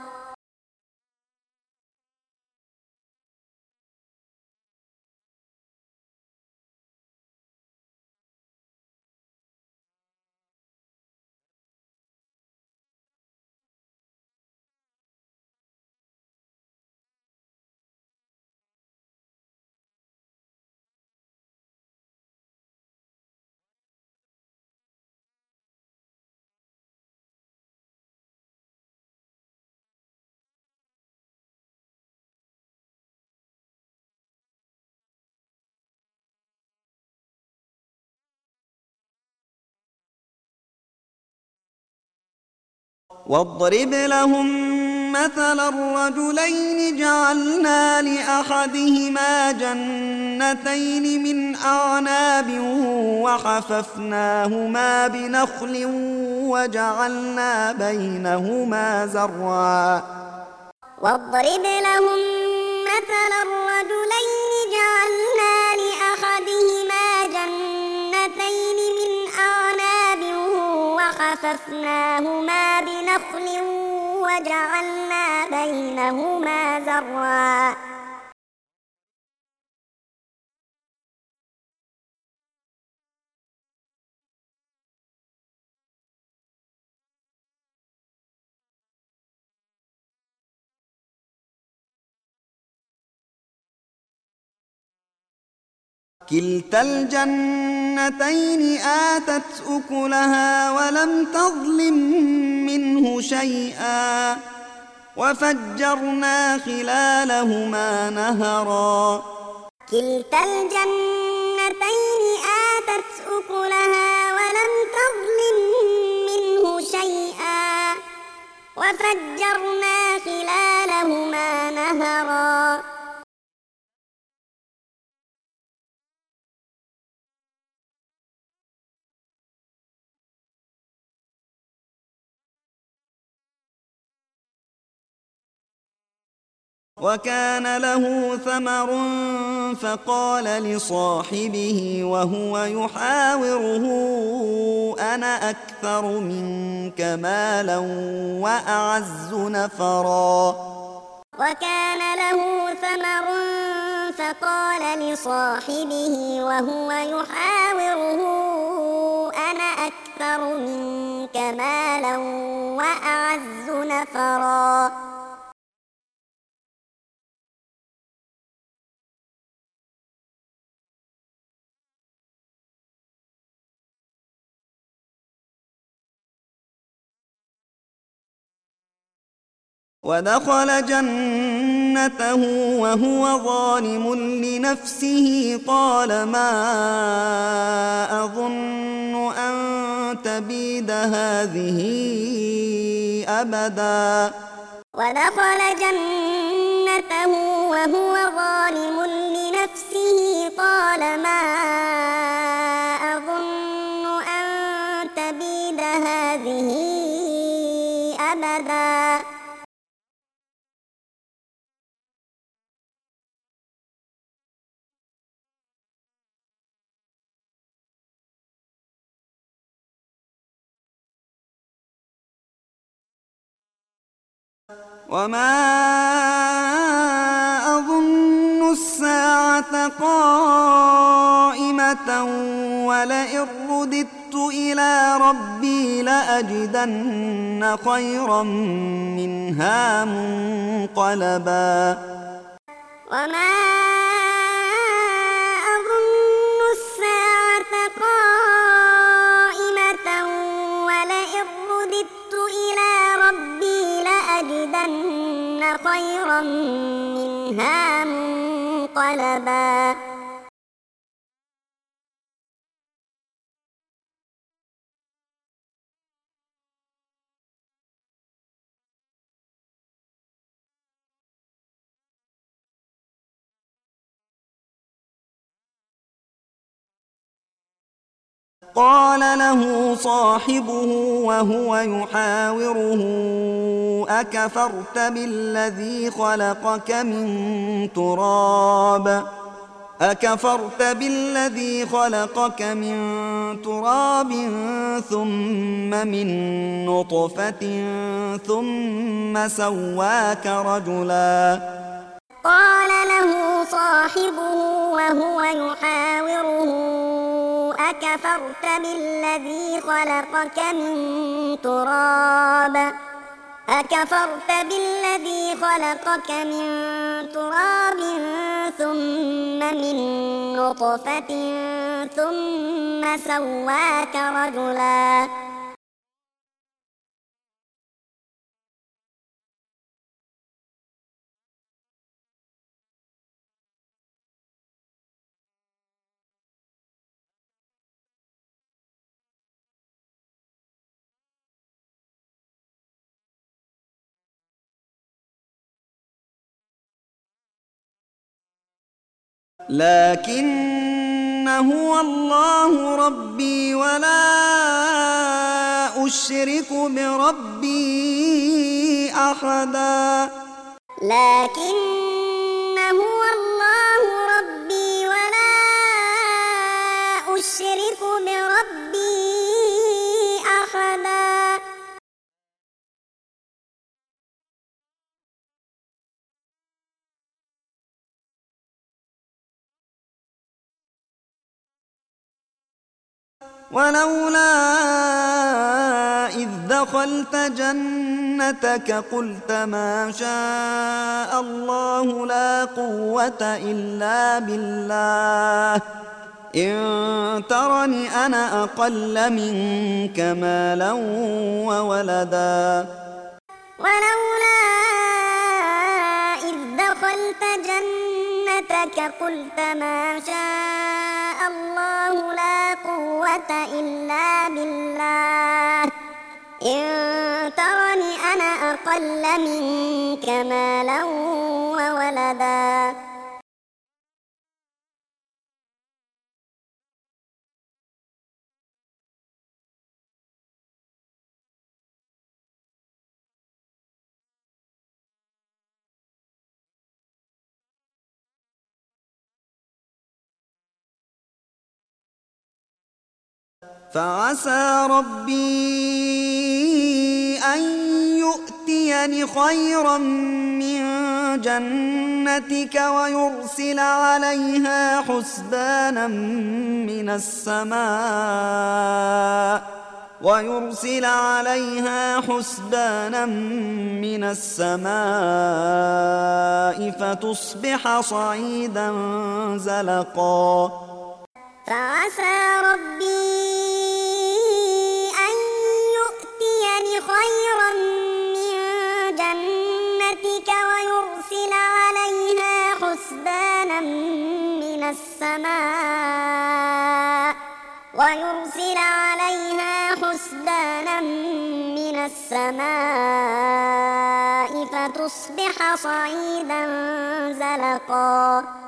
واضرب لهم مثلا الرجلين جعلنا لأحدهما جنتين من أعناب وحففناهما بنخل وجعلنا بينهما زرعا. واضرب لهم مثلا الرجلين جعلنا لأحدهما جنتين من أعناب وحففناهما بنخل وجعلنا بينهما زرعا. كلتا الجنتين آتت أكلها ولم تظلم منه شيئا وفجرنا خلالهما نهرا. كلتا الجنتين آتت أكلها ولم تظلم منه شيئا وفجرنا خلالهما نهرا. وكان له ثمر فقال لصاحبه وهو يحاوره أنا أكثر منك مالا وأعز نفرا. وكان له ثمر فقال لصاحبه وهو يحاوره أنا أكثر منك مالا وأعز نفرا. ودخل جنته وهو ظالم لنفسه قال ما أظن أن تبيد هذه أبدا. ودخل جنته وهو ظالم لنفسه قال ما أظن أن تبيد هذه أبدا. وما أظن الساعة قائمة ولئن رددت إلى ربي لأجدن خيرا منها منقلبا وما أظن الساعة قائمة ولئن رددت إلى ربي لأجدن خيرا منها منقلبا قال له صاحبه وهو يحاوره أكفرت بالذي خلقك من تراب أكفرت بالذي خلقك من تراب ثم من نطفة ثم سواك رجلا قال له صاحبه وهو يحاوره أكفرت بالذي خلقك من تراب أكفرت بالذي خلقك من تراب ثم من نطفة ثم سواك رجلا لكن هو الله ربي ولا أشرك بربي أحدا لكن هو الله ربي ولا أشرك بربي أحدا ولولا إذ دخلت جنتك قلت ما شاء الله لا قوة إلا بالله إن ترني أنا أقل منك مالا وولدا ولولا إذ دخلت جنتك قلت ما شاء الله لا قوة إلا بالله إن ترني أنا أقل منك مالا وولدا فعسى ربي أن يؤتيني خيرا من جنتك ويرسل عليها حسبانا من السماء ويرسل عليها حسبانا من السماء فتصبح صعيدا زلقا فعسى ربي أن يؤتيني خيرا من جنتك ويرسل عليها حسبانا من السماء ويرسل عليها حسبانا من السماء فتصبح صعيدا زلقا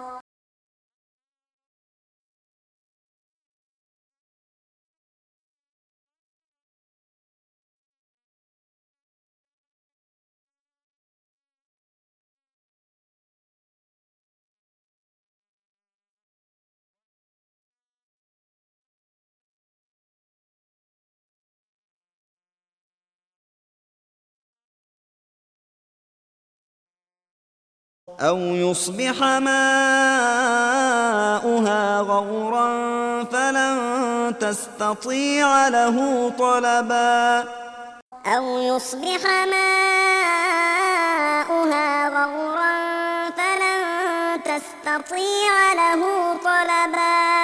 أو يصبح ماؤها غورا فلن تستطيع له طلبا أو يصبح ماؤها غورا فلن تستطيع له طلبا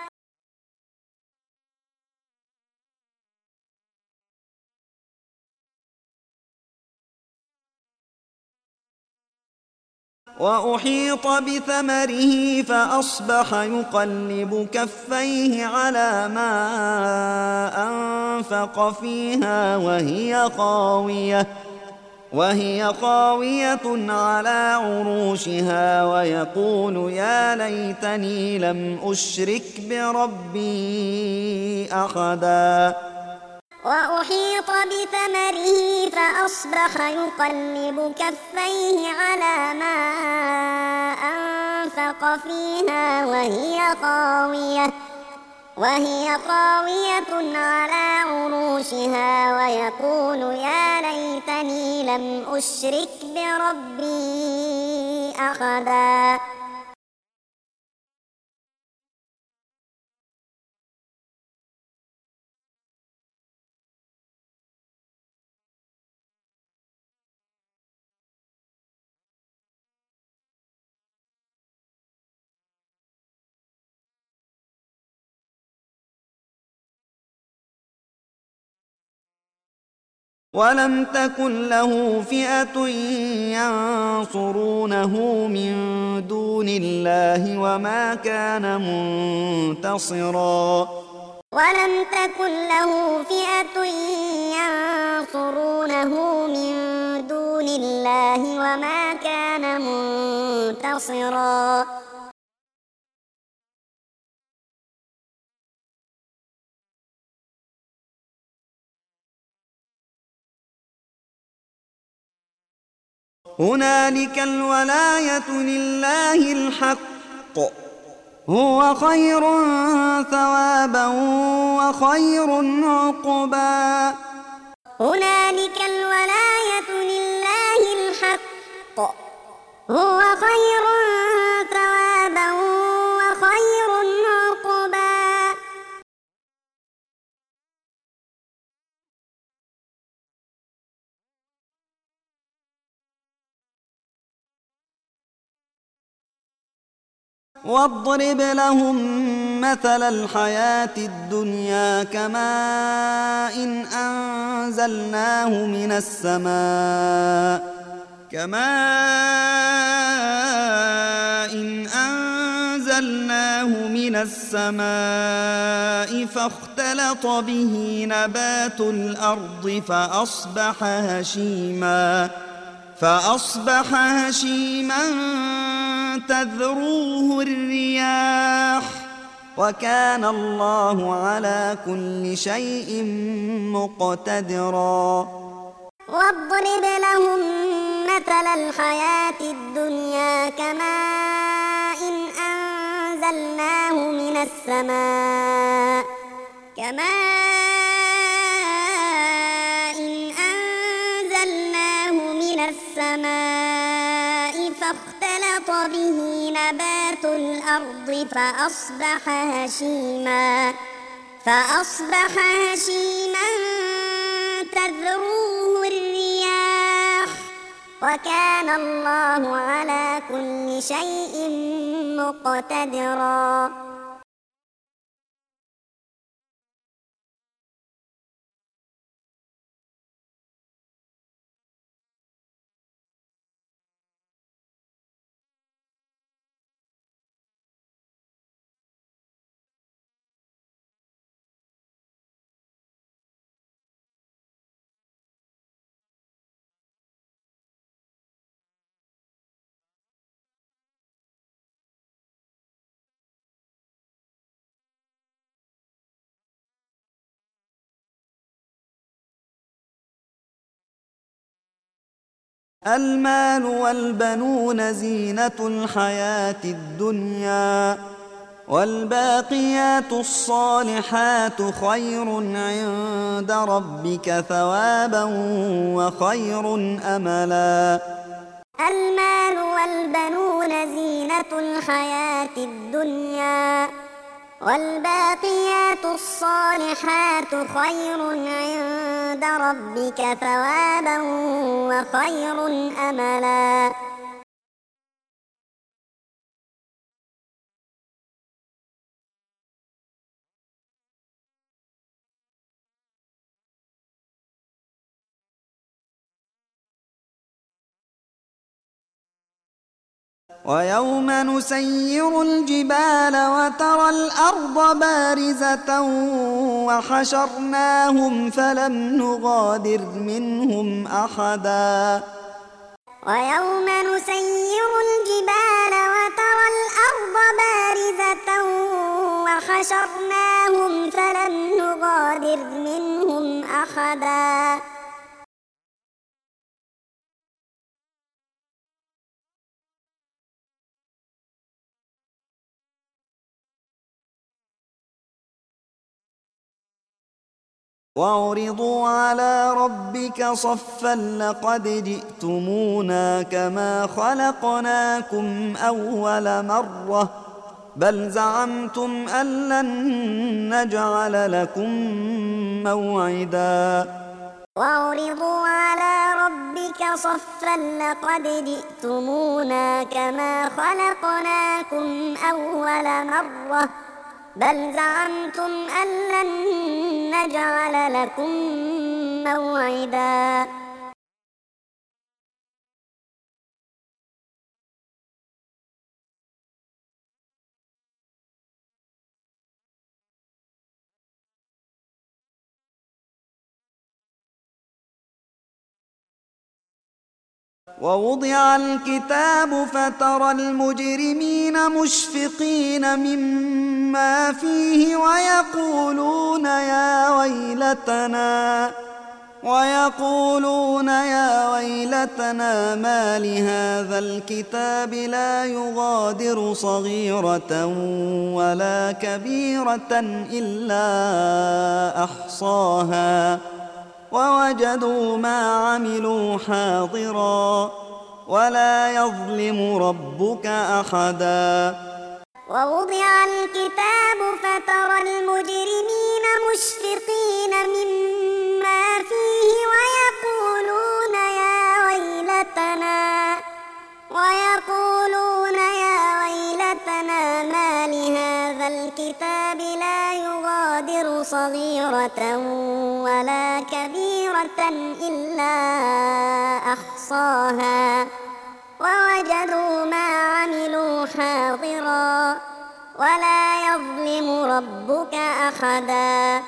وأحيط بثمره فأصبح يقلب كفيه على ما أنفق فيها وهي خاوية وهي خاوية على عروشها ويقول يا ليتني لم أشرك بربي أحدا وأحيط بثمره فأصبح يقلب كفيه على ما أنفق فيها وهي خاوية وهي خاوية على عروشها ويقول يا ليتني لم أشرك بربي أحدا ولم تكن له فئة ينصرونه من دون الله وما كان منتصرا ولم تكن له فئة ينصرونه من دون الله وما كان منتصرا هنالك الولاية لله الحق هو خير ثوابا وخير عقبا هنالك الولاية لله الحق هو خير ثوابا وخير عقبا واضرب لهم مثل الحياة الدنيا كماء إن أنزلناه من السماء كماء إن أنزلناه من السماء فاختلط به نبات الأرض فأصبح هشيما فأصبح هشيما تذروه الرياح وكان الله على كل شيء مقتدرا واضرب لهم مثل الحياة الدنيا كماء إن أنزلناه من السماء كماء إن أنزلناه من السماء فاختلط به نبات الأرض فأصبح هشيما فأصبح هشيما تذروه الرياح وكان الله على كل شيء مقتدرا المال والبنون زينة الحياة الدنيا والباقيات الصالحات خير عند ربك ثوابا وخير أملا المال والبنون زينة الحياة الدنيا، والباقيات الصالحات خير عند ربك ثوابا وخير أملا. ويوم نسير الجبال وترى الأرض بارزة وحشرناهم فلم نغادر منهم أحدا. ويوم نسير الجبال وترى الأرض بارزة وحشرناهم فلم نغادر منهم أحدا. وعرضوا على ربك صفا لقد جئتمونا كما خلقناكم أول مرة بل زعمتم أن لن نجعل لكم موعدا. وعرضوا على ربك صفا لقد جئتمونا كما خلقناكم أول مرة بل زعمتم أن لن نجعل لكم موعدا. ووضع الكتاب فترى المجرمين مشفقين مما فيه ويقولون يا ويلتنا ويقولون يا ويلتنا ما لهذا الكتاب لا يغادر صغيرة ولا كبيرة إلا أحصاها ووجدوا ما عملوا حاضرا ولا يظلم ربك أحدا. ووضع الكتاب فترى المجرمين مشفقين مما فيه ويقولون يا ويلتنا ويقولون يا ويلتنا ما لهذا الكتاب لا يغادر صغيرة ولا كبيرة إلا أحصاها ووجدوا ما عملوا حاضرا ولا يظلم ربك أحدا.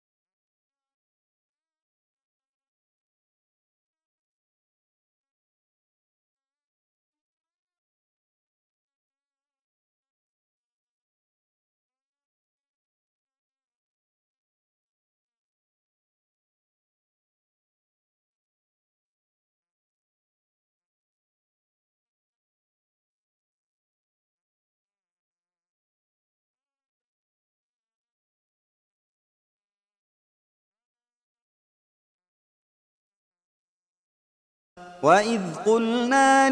وإذ قلنا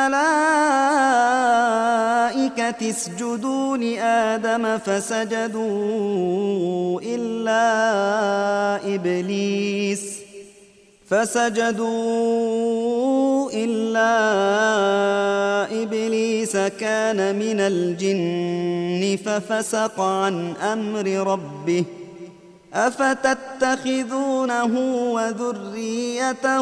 للملائكة اسجدوا لآدم فسجدوا إلا إبليس فسجدوا إلا إبليس كان من الجن ففسق عن أمر ربه أفتتخذونه وذريته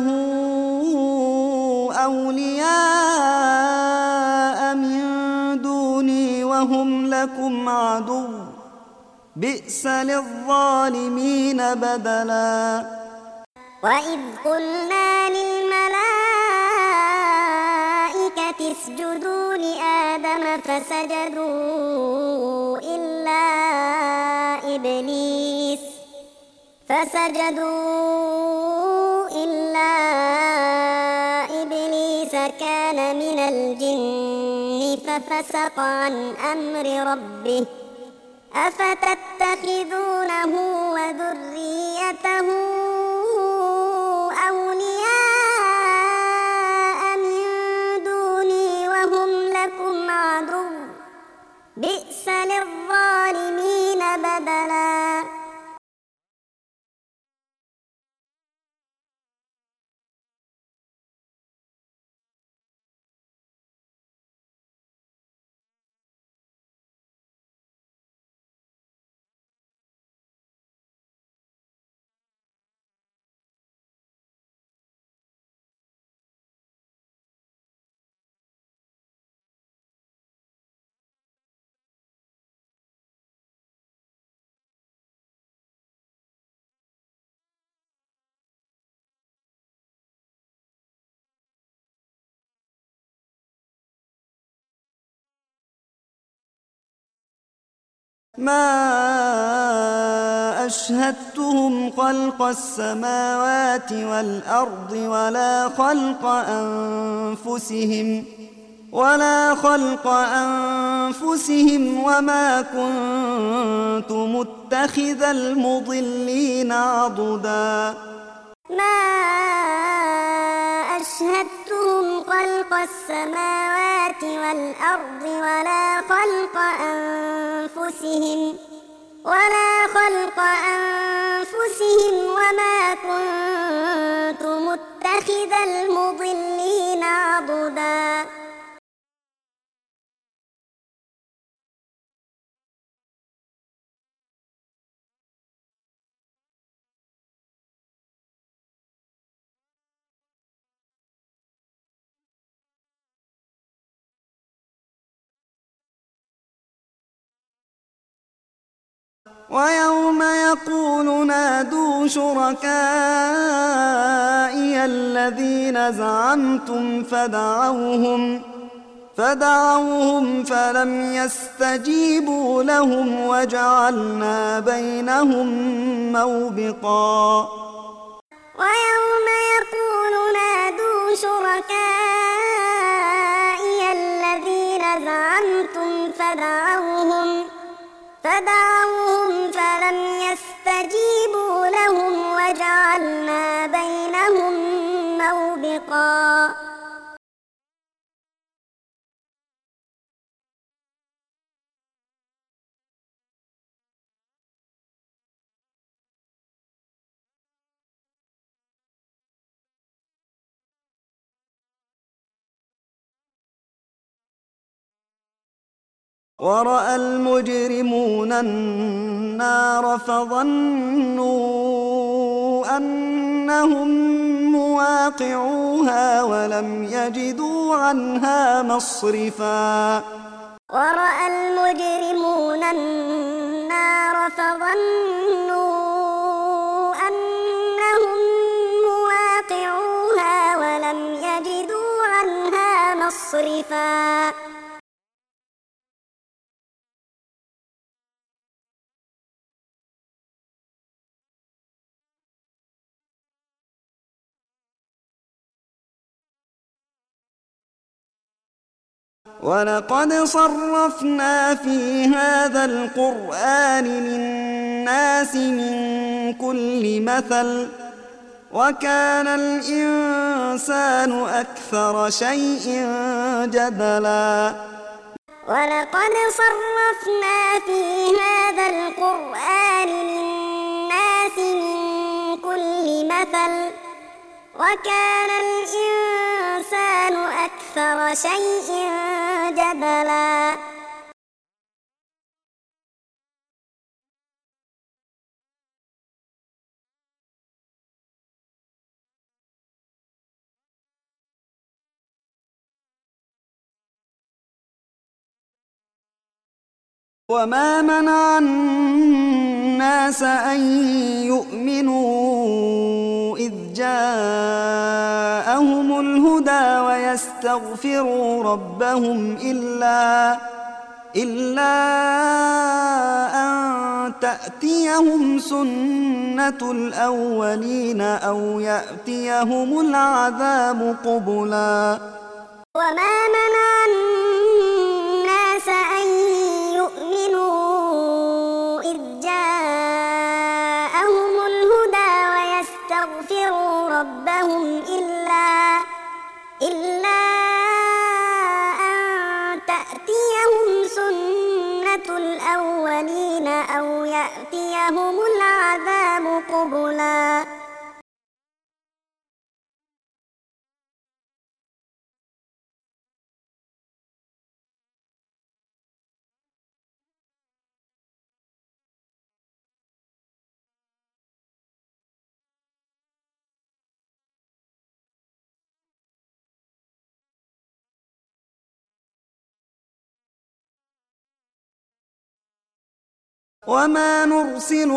أولياء من دوني وهم لكم عدو بئس للظالمين بدلا. وإذ قلنا للملائكة اسجدوا لآدم فسجدوا إلا إبليس فسجدوا إلا إبليس كان من الجن ففسق عن أمر ربه أفتتخذونه وذريته أولياء من ما أشهدتهم خلق السماوات والأرض ولا خلق أنفسهم ولا خلق أنفسهم وما كنت متخذ المضلين عضدا ما أشهدتهم خلق السماوات والأرض ولا خلق أنفسهم ولا خلق أنفسهم وما كنت متخذ المضلين عضدا ويوم يقول نادوا شركائي الذين زعمتم فدعوهم فدعوهم فلم يستجيبوا لهم وجعلنا بينهم موبقا ويوم يقول نادوا شركائي الذين زعمتم فدعوهم فدعوهم فلم يستجيبوا لهم وجعلنا بينهم موبقا ورأى المجرمون النار فظنوا أنهم مواقعوها ولم يجدوا عنها مصرفا ورأى المجرمون النار فظنوا أنهم مواقعوها ولم يجدوا عنها مصرفا ولقد صرفنا في هذا القرآن للناس من كل مثل وكان الإنسان أكثر شيء جدلا ولقد صرفنا في هذا القرآن للناس من كل مثل وكان الإنسان أكثر شيء جدلا وما منع الناس أن يؤمنوا إذ جاءهم الهدى ويستغفروا ربهم إلا إلا أن تأتيهم سنة الأولين أو يأتيهم العذاب قبلا وما منع الناس أن يؤمنوا إذ جاءهم الهدى ويستغفروا ربهم إلا إلا أن تأتيهم سنة الأولين أو يأتيهم العذاب قبلا وما نرسل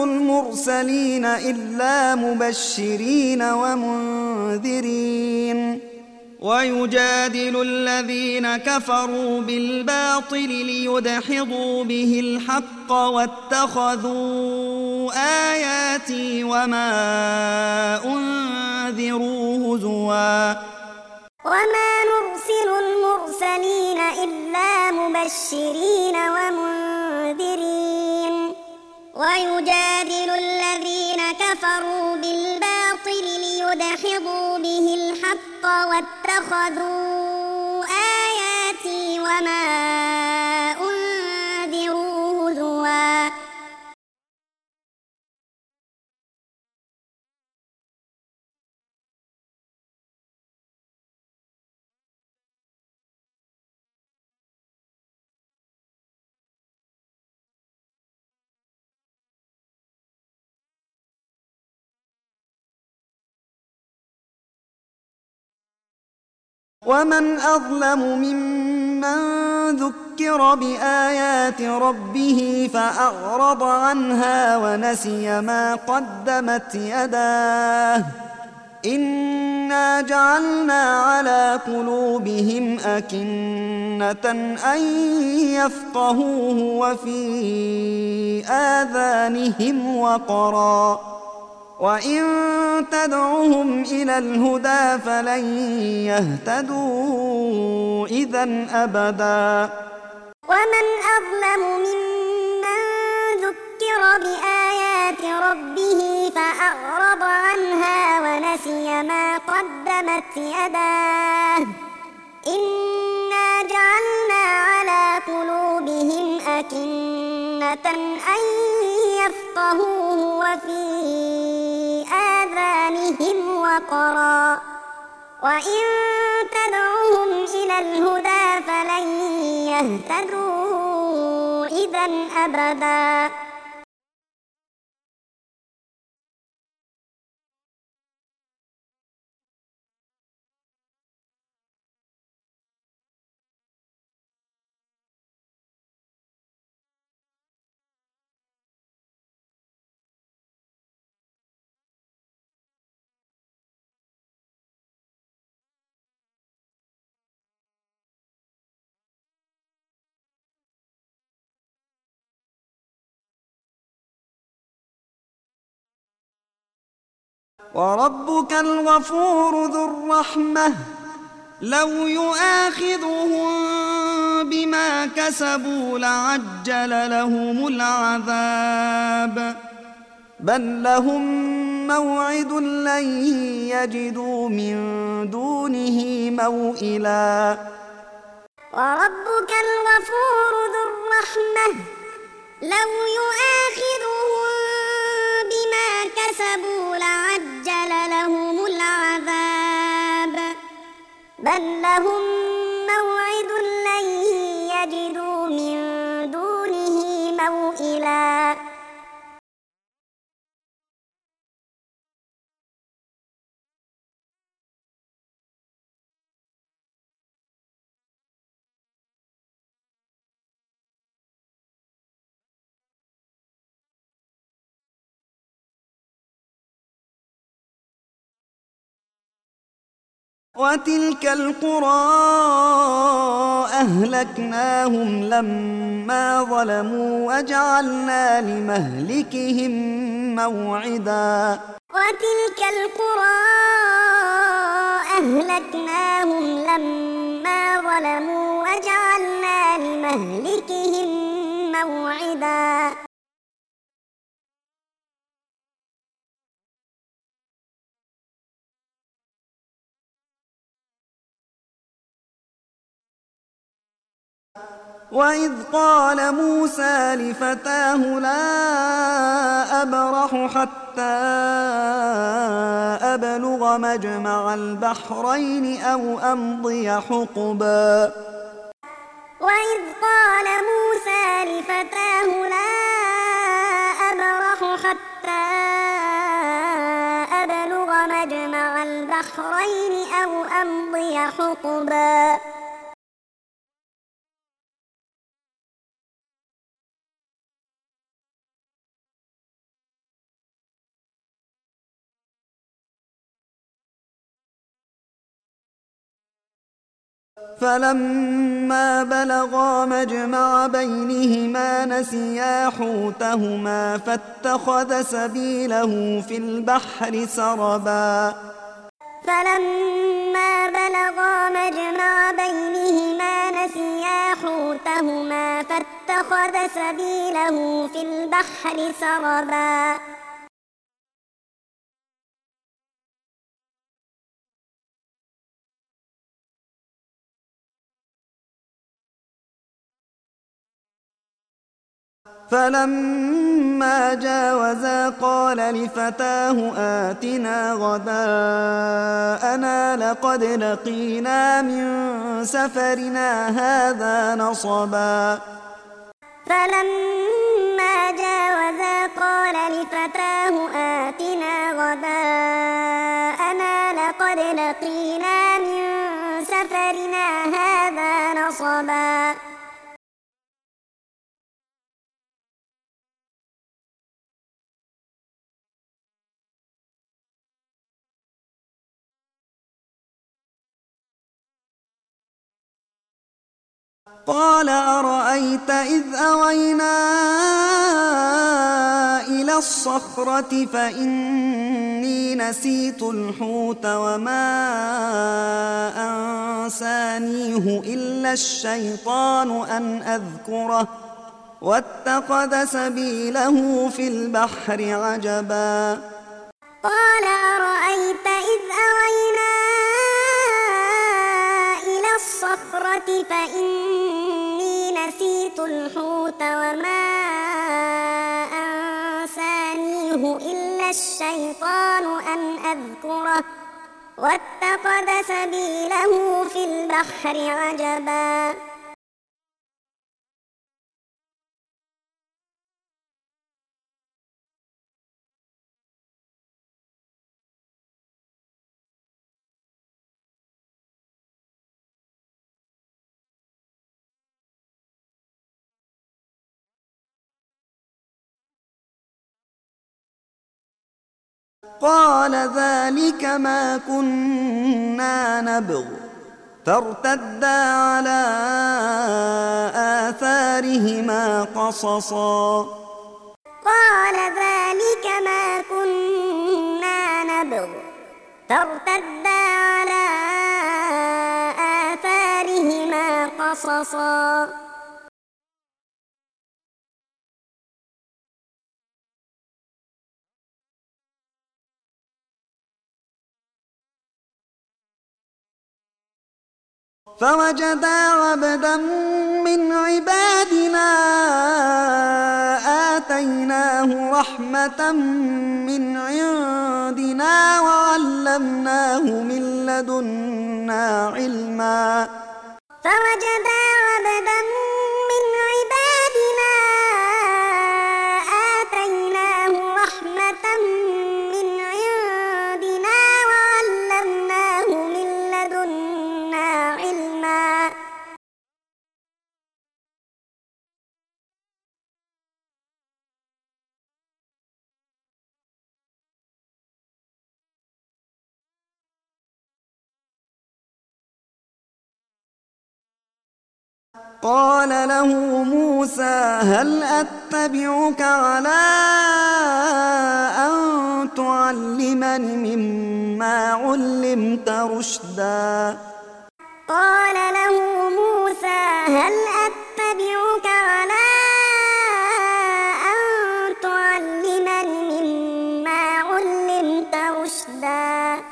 المرسلين إلا مبشرين ومنذرين ويجادل الذين كفروا بالباطل ليدحضوا به الحق واتخذوا آياتي وما أنذروا هزوا وما نرسل المرسلين إلا مبشرين ومنذرين ويجادل الذين كفروا بالباطل ليدحضوا به الحق واتخذوا آياتي وما أنذروا هزوا ومن أظلم ممن ذكر بآيات ربه فأعرض عنها ونسي ما قدمت يداه إنا جعلنا على قلوبهم أكنة أن يفقهوه وفي آذانهم وقرا وإن تدعهم إلى الهدى فلن يهتدوا إذا أبدا ومن أظلم ممن ذكر بآيات ربه فأعرض عنها ونسي ما قدمت يداه إنا جعلنا على قلوبهم أكنة أن يفقهوه وفي آذانهم وقرا وإن تدعهم إلى الهدى فلن يهتدوا إذا أبدا وربك الغفور ذو الرحمة لو يؤاخذهم بما كسبوا لعجل لهم العذاب بل لهم موعد لن يجدوا من دونه موئلا وربك الغفور ذو الرحمة لو يؤاخذهم بما كسبوا لعجل لهم العذاب بل لهم موعد لن يجدوا من دونه موئلا وتلك القرى أهلكناهم لما ظلموا وجعلنا لمهلكهم موعدا وتلك القرى أهلكناهم لما ظلموا وجعلنا لمهلكهم موعدا وإذ قال موسى لفتاه لا أبرح حتى أبلغ مجمع البحرين أو أمضي حقبا وإذ قال موسى لفتاه لا أبرح حتى أبلغ مجمع البحرين أو أمضي حقبا فلما بلغا مجمع بينهما نسيا حوتهما فاتخذ سبيله في البحر سربا فلما بلغا مجمع بينهما نسيا حوتهما فاتخذ سبيله في البحر سربا فلما جاوزا قال لفتاه آتنا غداءنا لقد لقينا من سفرنا هذا نصبا فلما جاوزا قال لفتاه آتنا غداءنا لقد لقينا من سفرنا هذا نصبا قال أرأيت إذ أوينا إلى الصخرة فإني نسيت الحوت وما أنسانيه إلا الشيطان أن أذكره واتخذ سبيله في البحر عجبا قال أرأيت إذ أوينا إلى الصخرة فإني نسيت الحوت وما أنسانيه إلا الشيطان أن أذكره واتخذ سبيله في البحر عجبا قال ذلك ما كنا نبغ فارتدا على آثارهما قصصا قال ذلك ما كنا نبغ فارتدا على آثارهما قصصا فوجدا عبدا من عبادنا آتيناه رحمة من عندنا وعلمناه من لدنا علما فوجدا عبدا من عبادنا آتيناه رحمة من عندنا وعلمناه من لدنا علما قال له موسى هل أتبعك على أن تعلمني مما علمت رشدا قال له موسى هل أتبعك على أن تعلمني مما علمت رشدا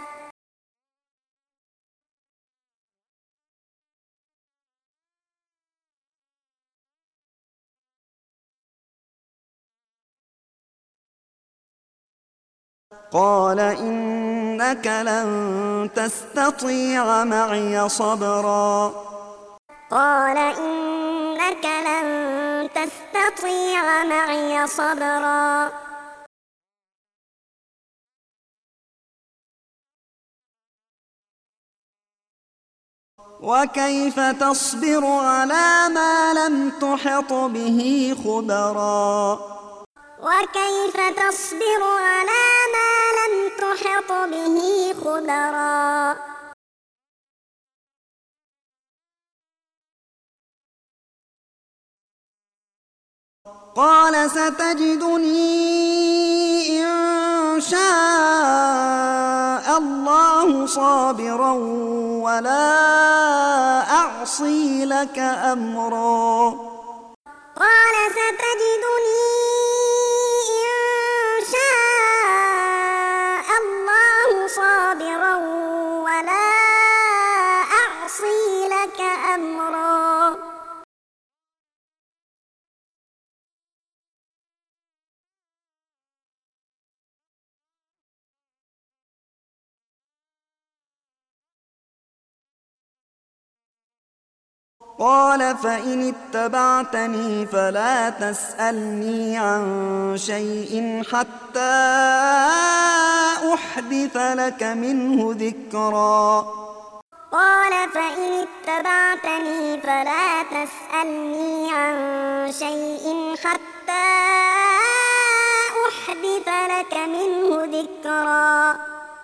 قال إنك لن تستطيع معي صبرا قال إنك لن تستطيع معي صبرا وكيف تصبر على ما لم تحط به خبرا وكيف تصبر على ما لم تحط به خبرا قال ستجدني إن شاء الله صابرا ولا أعصي لك أمرا قال ستجدني إن شاء الله صابرا ولا أعصي لك أمرا قال فإن اتبعتني فلا تسألني عن شيء حتى أحدث لك منه ذكرا قال فإن اتبعتني فلا تسألني عن شيء حتى أحدث لك منه ذكرا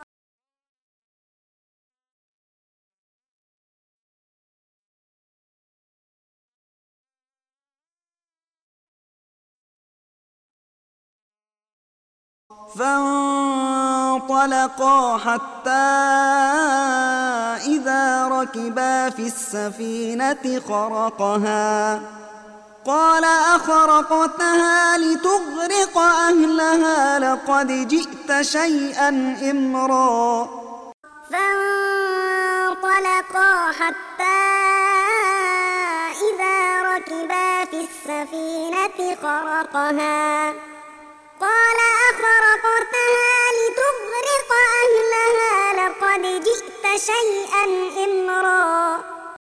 فانطلقا حتى إذا ركبا في السفينة خرقها قال أخرقتها لتغرق أهلها لقد جئت شيئا إمرا فانطلقا حتى إذا ركبا في السفينة خرقها قال أخرقتها لتغرق أهلها لقد جئت شيئا إمرا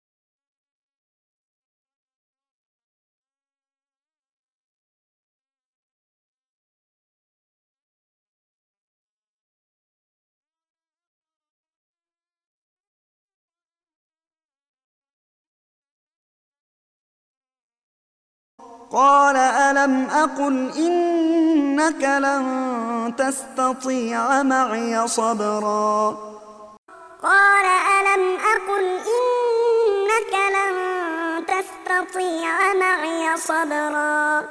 قال ألم أقل إنك لن تستطيع معي صبرا قال ألم أقل إنك لن تستطيع معي صبرا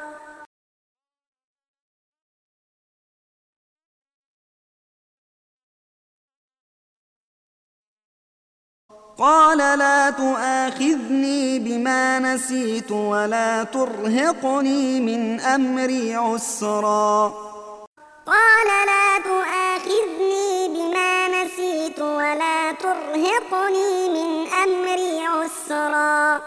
قال لا تؤاخذني بما نسيت ولا ترهقني من أمري عسرا قال لا تؤاخذني بما نسيت ولا ترهقني من أمري عسرا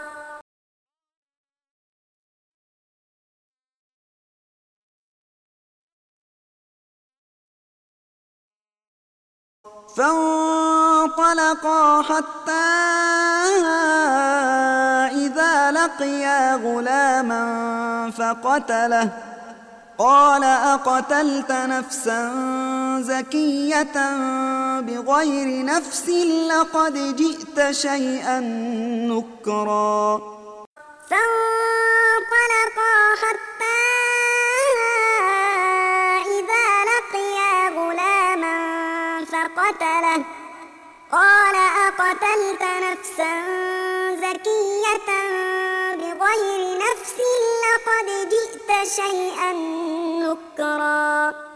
فانطلقا حتى إذا لقيا غلاما فقتله قال أقتلت نفسا زكية بغير نفس لقد جئت شيئا نكرا فانطلقا حتى إذا لقيا غلاما فقتله قال أقتلت نفسا زكية بغير نفس لقد جئت شيئا نكرا